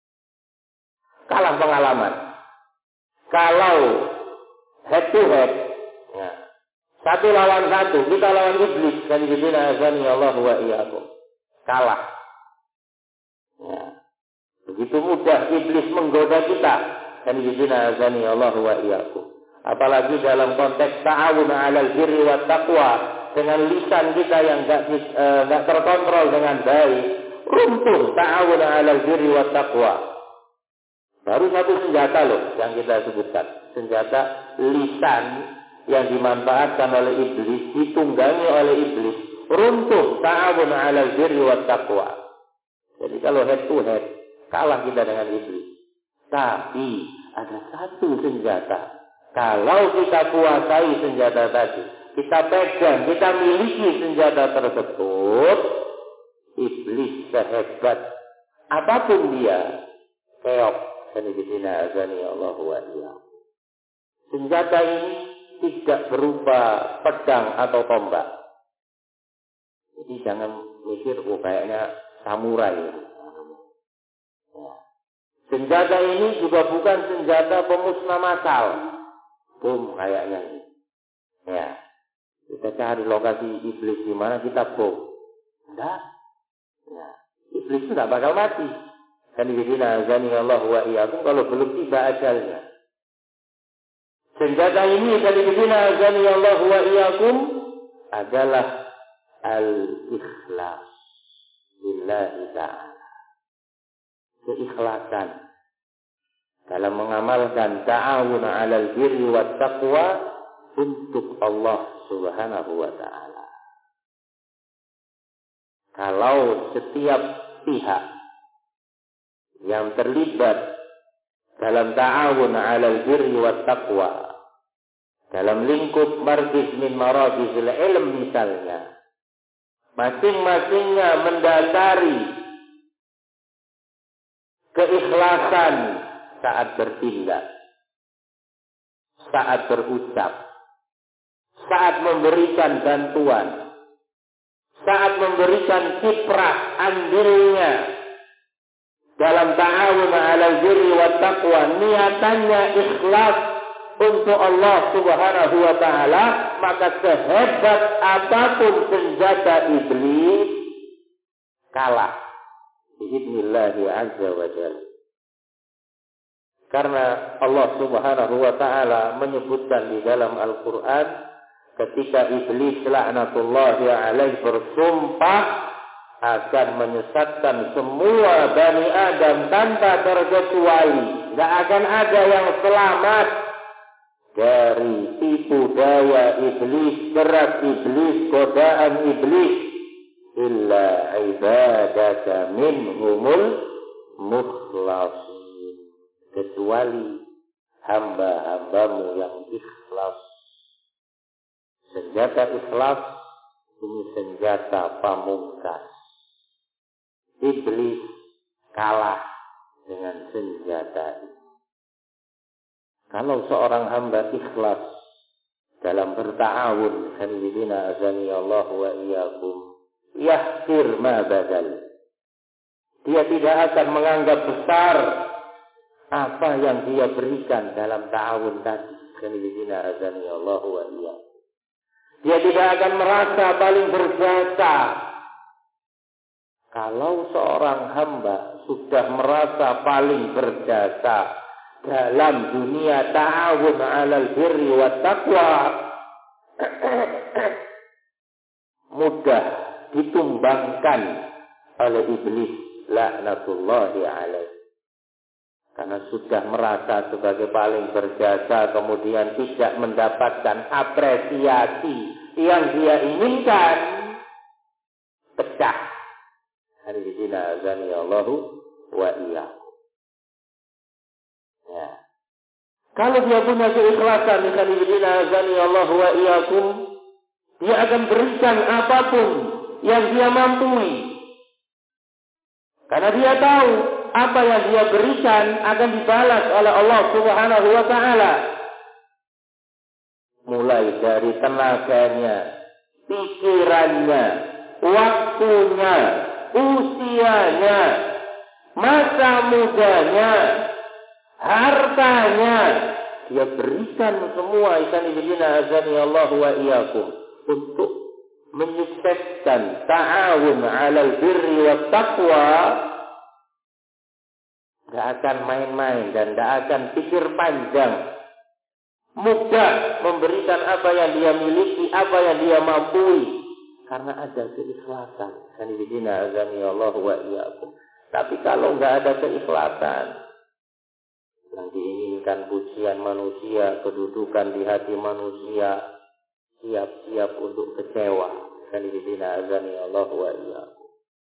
Kalah pengalaman. Kalau head to head, ya, satu lawan satu, kita lawan iblis, kanibidina azani Allahu wa iyyakum, kalah. Ya. Begitu mudah iblis menggoda kita, kanibidina azani Allahu wa iyyakum. Apalagi dalam konteks ta'awun 'alal birri wat taqwa, dengan lisan kita yang enggak enggak uh, terkontrol dengan baik, runtuh ta'awun 'alal birri wat taqwa. Baru satu senjata loh yang kita sebutkan, senjata lisan yang dimanfaatkan oleh iblis, ditunggangi oleh iblis, runtuh ta'awun 'alal birri wat taqwa. Jadi kalau head to head, kalah kita dengan iblis. Tapi ada satu senjata. Kalau kita kuasai senjata tadi, kita pegang, kita miliki senjata tersebut, iblis sehebat apapun dia, keok. Sanibidina azani Allah wa iyyakum. Senjata ini tidak berupa pedang atau tombak. Jadi jangan mikir, oh kayaknya samurai. Ya. Senjata ini juga bukan senjata pemusnah massal. Bom kayaknya ini. Ya. Kita cari lokasi iblis di mana, kita bom. Enggak. Ya. Iblis itu enggak bakal mati. Kanibidina azani Allah wa iyyakum, kalau belum tiba ajalnya. Senjata ini kanibidina azani Allah wa iyyakum adalah al-ikhlas lillahi ta'ala. Keikhlasan dalam mengamalkan ta'awun 'alal birri wat taqwa untuk Allah Subhanahu wa ta'ala. Kalau setiap pihak yang terlibat dalam ta'awun 'alal birri wat taqwa, dalam lingkup margiz min maragizil ilm misalnya, masing-masingnya mendasari keikhlasan saat bertindak, saat berucap, saat memberikan bantuan, saat memberikan kiprah andilnya dalam ta'awun 'alal birri wat taqwa, niatannya ikhlas untuk Allah Subhanahu wa taala, maka sehebat apapun senjata iblis kalah biidznillah azza wa jalla. Karena Allah Subhanahu wa taala menyebutkan di dalam Al-Qur'an ketika iblis laknatullahi alaihi bersumpah akan menyesatkan semua Bani Adam tanpa terkecuali, tidak akan ada yang selamat dari tipu daya iblis, gerak iblis, godaan iblis, illa ibadaka minhumul mukhlasin, kecuali hamba-hambamu yang ikhlas. Senjata ikhlas ini senjata pamungkas. Iblis kalah dengan senjata ini. Kalau seorang hamba ikhlas dalam berta'awun, hanifidina azani Allah wa iyyakum, yahkir ma badal, dia tidak akan menganggap besar apa yang dia berikan dalam ta'awun tadi, hanifidina azani Allah wa iyyakum. Dia tidak akan merasa paling berjasa. Kalau seorang hamba sudah merasa paling berjasa dalam dunia ta'awun 'alal birri wat taqwa, mudah ditumbangkan oleh iblis laknatullahi alaihi. Karena sudah merasa sebagai paling berjasa, kemudian tidak mendapatkan apresiasi yang dia inginkan, pecah. Hanifidina azani Allahu wa iyyakum. Ya. Kalau dia punya keikhlasan, hanifidina azani Allahu wa iyyakum, dia akan berikan apapun yang dia mampu. Karena dia tahu apa yang dia berikan akan dibalas oleh Allah Subhanahu wa taala. Mulai dari tenaganya, pikirannya, waktunya, usianya, masa mudanya, hartanya, dia berikan semua, ikan ibadina azani Allah wa iyyakum, untuk menyukseskan ta'awun 'alal birri wat taqwa. Tidak akan main-main dan tidak akan pikir panjang. Mudah memberikan apa yang dia miliki, apa yang dia mampu, karena ada keikhlasan. Hanifidina azani Allah wa iyyakum. Tapi kalau nggak ada keikhlasan, yang diinginkan pujian manusia, kedudukan di hati manusia, siap-siap untuk kecewa. Hanifidina azani Allah wa iyyakum.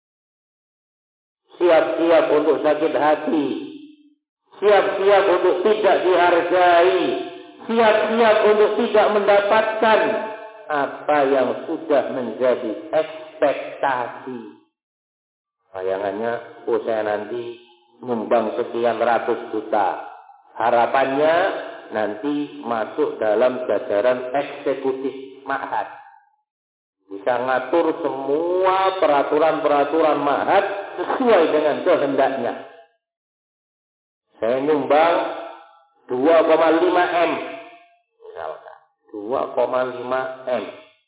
Siap-siap untuk sakit hati, siap-siap untuk tidak dihargai, siap-siap untuk tidak mendapatkan apa yang sudah menjadi ekspektasi. Bayangannya, oh saya nanti nyumbang sekian ratus juta. Harapannya nanti masuk dalam jajaran eksekutif ma'had. Bisa ngatur semua peraturan-peraturan ma'had sesuai dengan kehendaknya. Saya nyumbang dua koma lima M. Misalkan dua koma lima M.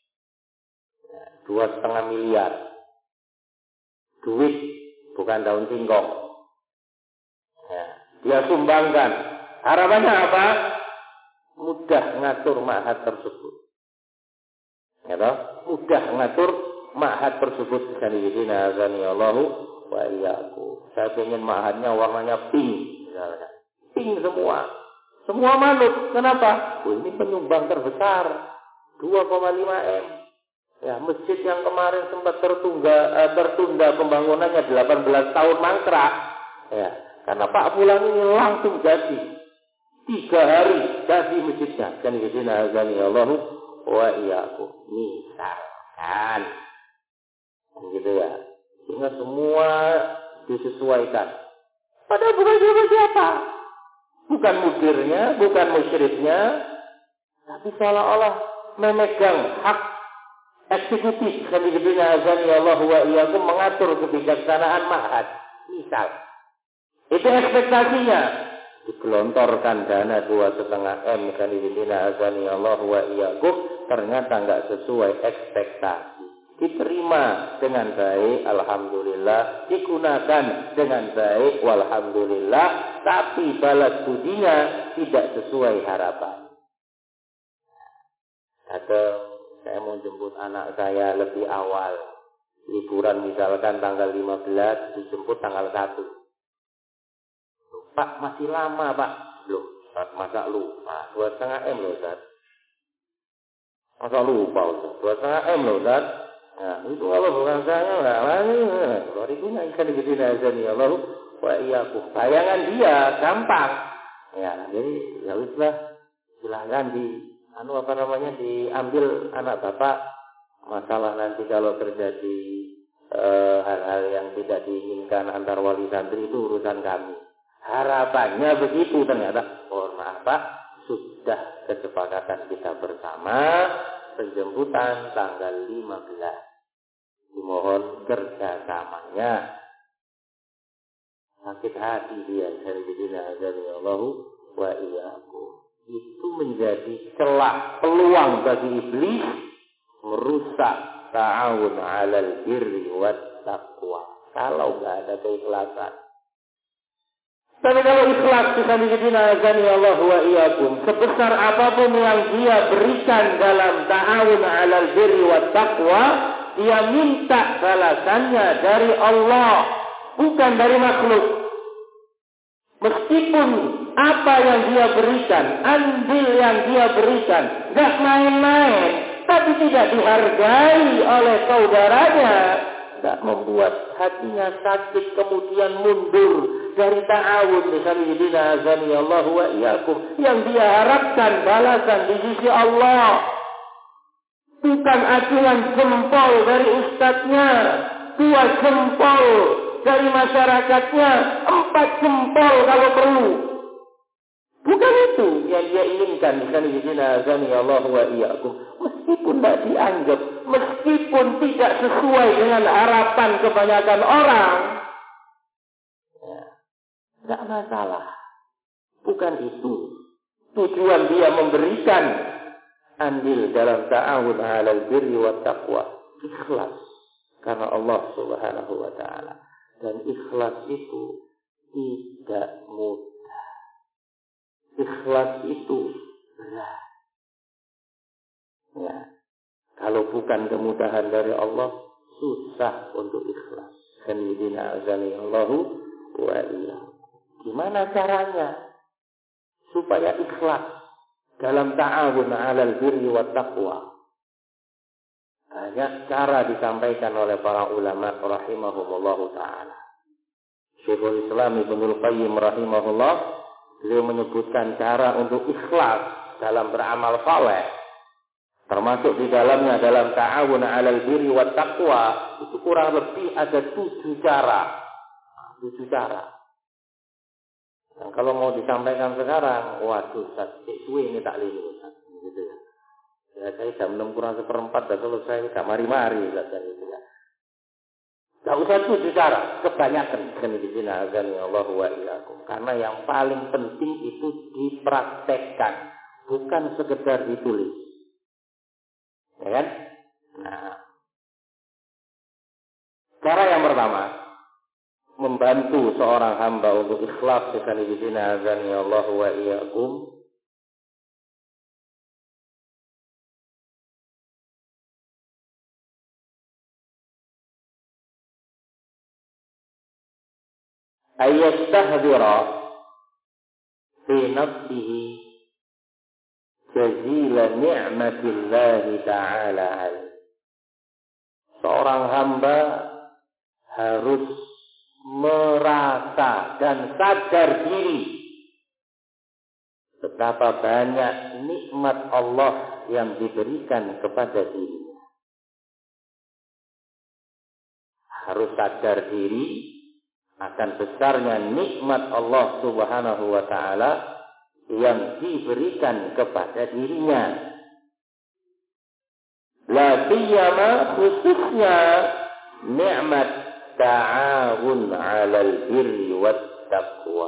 dua koma lima miliar. Duit, bukan daun singkong. Ya, dia sumbangkan. Harapannya apa? Mudah ngatur ma'had tersebut. Ya toh? Mudah ngatur ma'had tersebut. Hanifidina azani Allahu wa iyyakum. Saya ingin ma'hadnya warnanya pink. Misalkan. Pink semua. Semua manut. Kenapa? Oh, ini penyumbang terbesar. dua koma lima M. Ya, masjid yang kemarin sempat tertunda, eh, tertunda pembangunannya delapan belas tahun mangkrak. Ya, karena Pak Fulan ini langsung jadi. Tiga hari dari masjidnya. Kan bidina azani Allahu wa iyyakum. Misalkan. Gitu ya. Sehingga semua disesuaikan. Padahal bukan siapa-siapa. Bukan mudirnya, bukan musyriknya. Tapi seolah-olah memegang hak eksekutif. Kan bidina azani Allahu wa iyyakum mengatur kebijaksanaan ma'had. Misal. Itu ekspektasinya. Digelontorkan dana dua setengah M kan bidina azani Allahu wa iyyakum, ternyata nggak sesuai ekspektasi. Diterima dengan baik, alhamdulillah. Digunakan dengan baik, walhamdulillah. Tapi balas budinya tidak sesuai harapan. Atau saya mau jemput anak saya lebih awal. Liburan misalkan tanggal lima belas, dijemput tanggal satu. Pak, masih lama, Pak. Loh, masa lupa? Dua setengah M loh, Ustaz. Masa lupa, Ustaz? Dua setengah M loh, Ustaz. Nah, itu kalau bukan saya, nggak lagi. Kalau ibunya ikan di bidina azani Allah, wa iyyakum. Bayangan dia gampang. Ya, jadi ya wislah. Silahkan di, anu apa namanya, diambil anak bapak. Masalah nanti kalau terjadi e, hal-hal yang tidak diinginkan antar wali santri itu urusan kami. Harapannya begitu, ternyata mohon maaf Pak, sudah kesepakatan kita bersama penjemputan tanggal lima belas. Dimohon kerjasamanya. Sakit hati dia dari bidina azani Allahu wa iyyakum. Itu menjadi celah peluang bagi iblis merusak ta'awun 'alal birri wat taqwa. Kalau enggak ada keikhlasan. Tapi kalau ikhlas bisa dibina azani Allah wa iyyakum, sebesar apapun yang dia berikan dalam ta'awun 'alal birri wat taqwa, dia minta balasannya dari Allah, bukan dari makhluk. Meskipun apa yang dia berikan, andil yang dia berikan, enggak main-main, tapi tidak dihargai oleh saudaranya, tidak membuat hatinya sakit kemudian mundur dari ta'awun bismillahirrahmanirrahim azani Allah wa iyyakum, yang dia harapkan balasan di sisi Allah, bukan acuan jempol dari ustadznya, dua jempol dari masyarakatnya, empat jempol kalau perlu. Bukan itu yang dia inginkan bismillahirrahmanirrahim azani Allah wa iyyakum. Meskipun tidak dianggap, meskipun tidak sesuai dengan harapan kebanyakan orang, tidak masalah. Bukan itu tujuan dia memberikan andil dalam ta'awun 'alal birri wat taqwa. Ikhlas karena Allah Subhanahu wa taala. Dan ikhlas itu tidak mudah. Ikhlas itu berat. Ya. Kalau bukan kemudahan dari Allah, susah untuk ikhlas. Kanidina azani Allahu wa iyyakum. Gimana caranya supaya ikhlas dalam ta'awun 'alal birri wat taqwa? Banyak cara disampaikan oleh para ulama rahimahumullahu ta'ala. Syekhul Islam Ibnul Qayyim rahimahullah, beliau menyebutkan cara untuk ikhlas dalam beramal saleh. Termasuk di dalamnya dalam ta'awun 'alal birri wat taqwa, itu kurang lebih ada tujuh cara. Tujuh cara. Dan kalau mau disampaikan sekarang, waduh, Ustaz, suwe ini tak lili, Ustaz, gitu ya. Ya, saya jam enam kurang seperempat, dan selesai, gak mari-mari, Ustaz, gitu ya. Gak usah tujuh cara, kebanyakan. Bismillah, azani Allah wa iyyakum. Karena yang paling penting itu dipraktekkan, bukan sekedar ditulis. Ya kan? Nah, cara yang pertama, membantu seorang hamba untuk ikhlas sekali di sini azani Allah wa iyyakum, ayastahdira fi nafsihi jazila ni'matillahi ta'ala alaihi. Seorang hamba harus merasa dan sadar diri betapa banyak nikmat Allah yang diberikan kepada dirinya. Harus sadar diri akan besarnya nikmat Allah Subhanahu wa ta'ala yang diberikan kepada dirinya. La siyama khususnya nikmat ta'awun 'alal birri wat taqwa.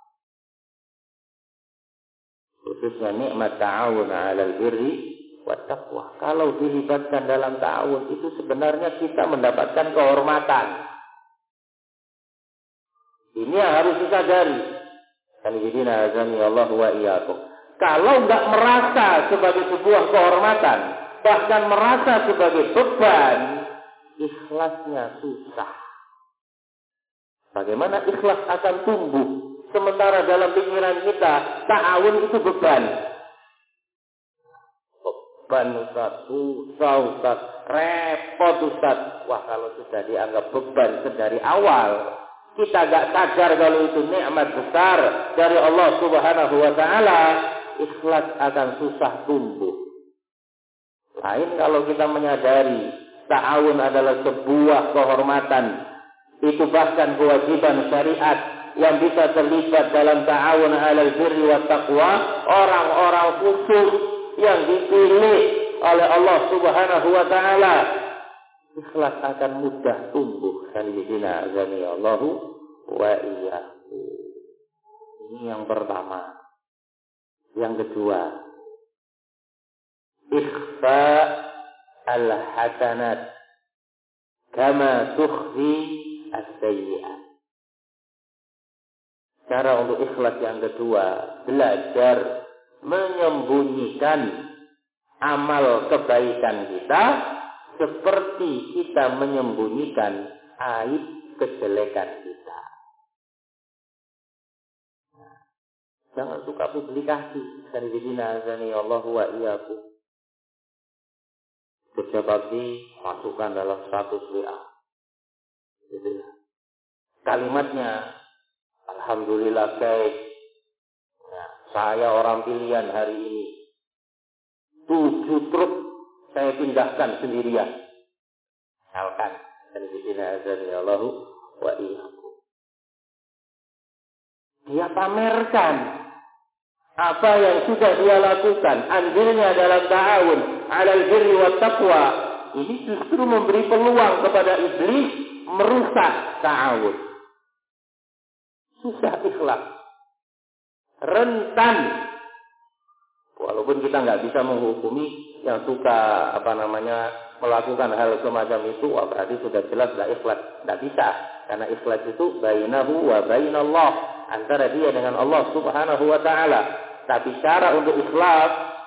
Khususnya nikmat ta'awun 'alal birri wat taqwa. Kalau dilibatkan dalam ta'awun itu sebenarnya kita mendapatkan kehormatan. Ini yang harus disadari. Kanidina azani Allah wa iyyakum. Kalau enggak merasa sebagai sebuah kehormatan, bahkan merasa sebagai beban, ikhlasnya susah. Bagaimana ikhlas akan tumbuh? Sementara dalam pikiran kita, ta'awun itu beban. Beban Ustaz, susah Ustaz, repot Ustaz. Wah, kalau sudah dianggap beban dari awal, kita gak sadar kalau itu nikmat besar dari Allah Subhanahu wa ta'ala, ikhlas akan susah tumbuh. Lain kalau kita menyadari ta'awun adalah sebuah kehormatan, itu bahkan kewajiban syariat yang bisa terlibat dalam ta'awun 'alal birri wat taqwa, orang-orang khusus yang dipilih oleh Allah Subhanahu wa ta'ala, ikhlas akan mudah tumbuh. Kanidina azani Allahu wa iyyahu. Ini yang pertama. Yang kedua, ikhfa al-hasanat kama tukhfi as-sayyi'at. Cara untuk ikhlas yang kedua, belajar menyembunyikan amal kebaikan kita seperti kita menyembunyikan aib kejelekan kita. Nah, jangan suka publikasi. Sanidina azani Allah wa iyyakum. Kerja bakti masukkan dalam status W A. Gitu ya. Kalimatnya, alhamdulillah guys, ya, saya orang pilihan hari ini. Tujuh truk saya pindahkan sendirian. Misalkan, sanidina azani Allah wa iyyakum. Dia pamerkan apa yang sudah dia lakukan, andilnya dalam ta'awun 'alal birri wat taqwa. Ini justru memberi peluang kepada iblis merusak ta'awun. Susah ikhlas, rentan. Walaupun kita nggak bisa menghukumi yang suka apa namanya melakukan hal semacam itu, wah, berarti sudah jelas nggak ikhlas. Nggak bisa, karena ikhlas itu bainahu wa bainallah, antara dia dengan Allah Subhanahu wa ta'ala. Tapi cara untuk ikhlas,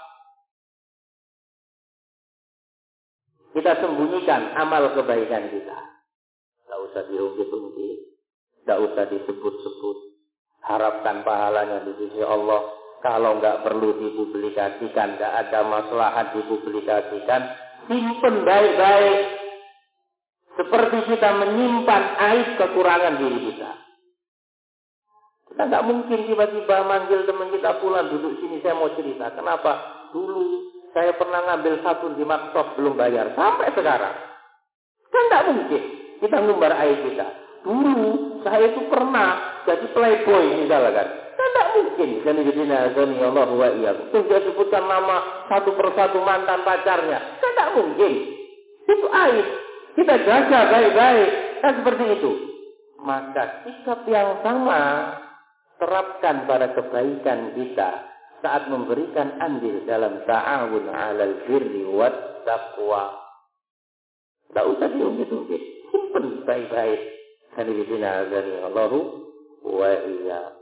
kita sembunyikan amal kebaikan kita. Nggak usah diungkit-ungkit, nggak usah disebut-sebut. Harapkan pahalanya di sisi Allah. Kalau nggak perlu dipublikasikan, nggak ada maslahat dipublikasikan, simpen baik-baik. Seperti kita menyimpan aib kekurangan diri kita. Kita nggak mungkin tiba-tiba manggil teman kita pulang, duduk sini saya mau cerita. Kenapa? Dulu saya pernah ngambil satu di Maksof belum bayar sampai sekarang. Kan nggak mungkin kita ngumbar aib kita. Dulu saya itu pernah jadi playboy misalkan. Kan tidak mungkin. Kanidina azani Allah wa iyyakum. Terus dia sebutkan nama satu persatu mantan pacarnya. Kan tidak mungkin. Itu aib. Kita jaga baik-baik. Kan seperti itu. Maka sikap yang sama terapkan pada kebaikan kita saat memberikan andil dalam ta'awun 'alal birri wat taqwa. Tidak usah diungkit-ungkit. Simpen baik-baik. Kanidina azani Allah wa iyyakum.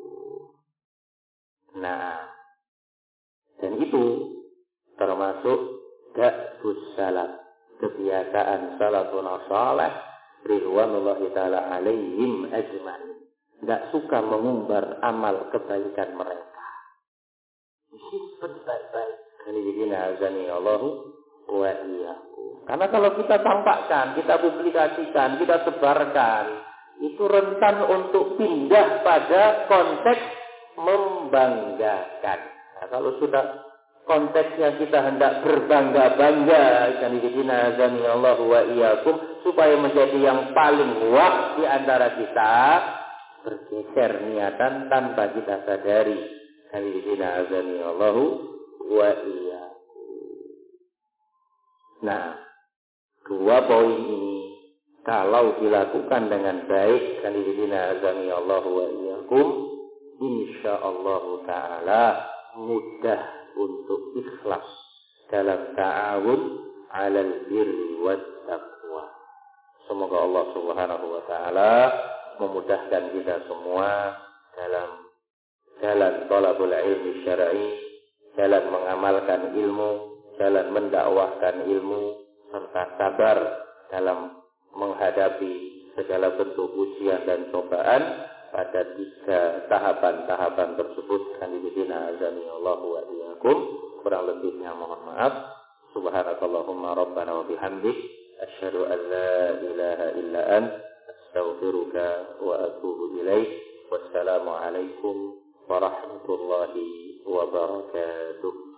Nah, dan itu termasuk da'bus salaf, kebiasaan salafun salih ridwanullahi ta'ala alaihim ajma'in. Tidak suka mengumbar amal kebaikan mereka. Simpen baik-baik. Kanidina azani Allahu wa iyyakum. Karena kalau kita tampakkan, kita publikasikan, kita sebarkan, itu rentan untuk pindah pada konteks mem membanggakan. Nah, kalau sudah konteksnya kita hendak berbangga-bangga, kanidina azanillahu wa iyyakum, supaya menjadi yang paling wah di antara kita, bergeser niatan tanpa kita sadari. Kanidina azanillahu wa iyyakum. Nah, dua poin ini kalau dilakukan dengan baik, kanidina azanillahu wa iyyakum, insyaallah taala mudah untuk ikhlas dalam ta'awun 'alal birri wat taqwa. Semoga Allah Subhanahu wa taala memudahkan kita semua dalam jalan thalabul ilmi syar'i, jalan mengamalkan ilmu, jalan mendakwahkan ilmu, serta sabar dalam menghadapi segala bentuk ujian dan cobaan pada tiga tahapan-tahapan tersebut. Kanidina azanillahu wa iyyakum. Kurang lebihnya mohon maaf. Subhanakallahumma rabbana wa bihamdik, asyhadu an la ilaha illa ant, astaghfiruka wa atubu ilaik. Wassalamu alaikum warahmatullahi wabarakatuh.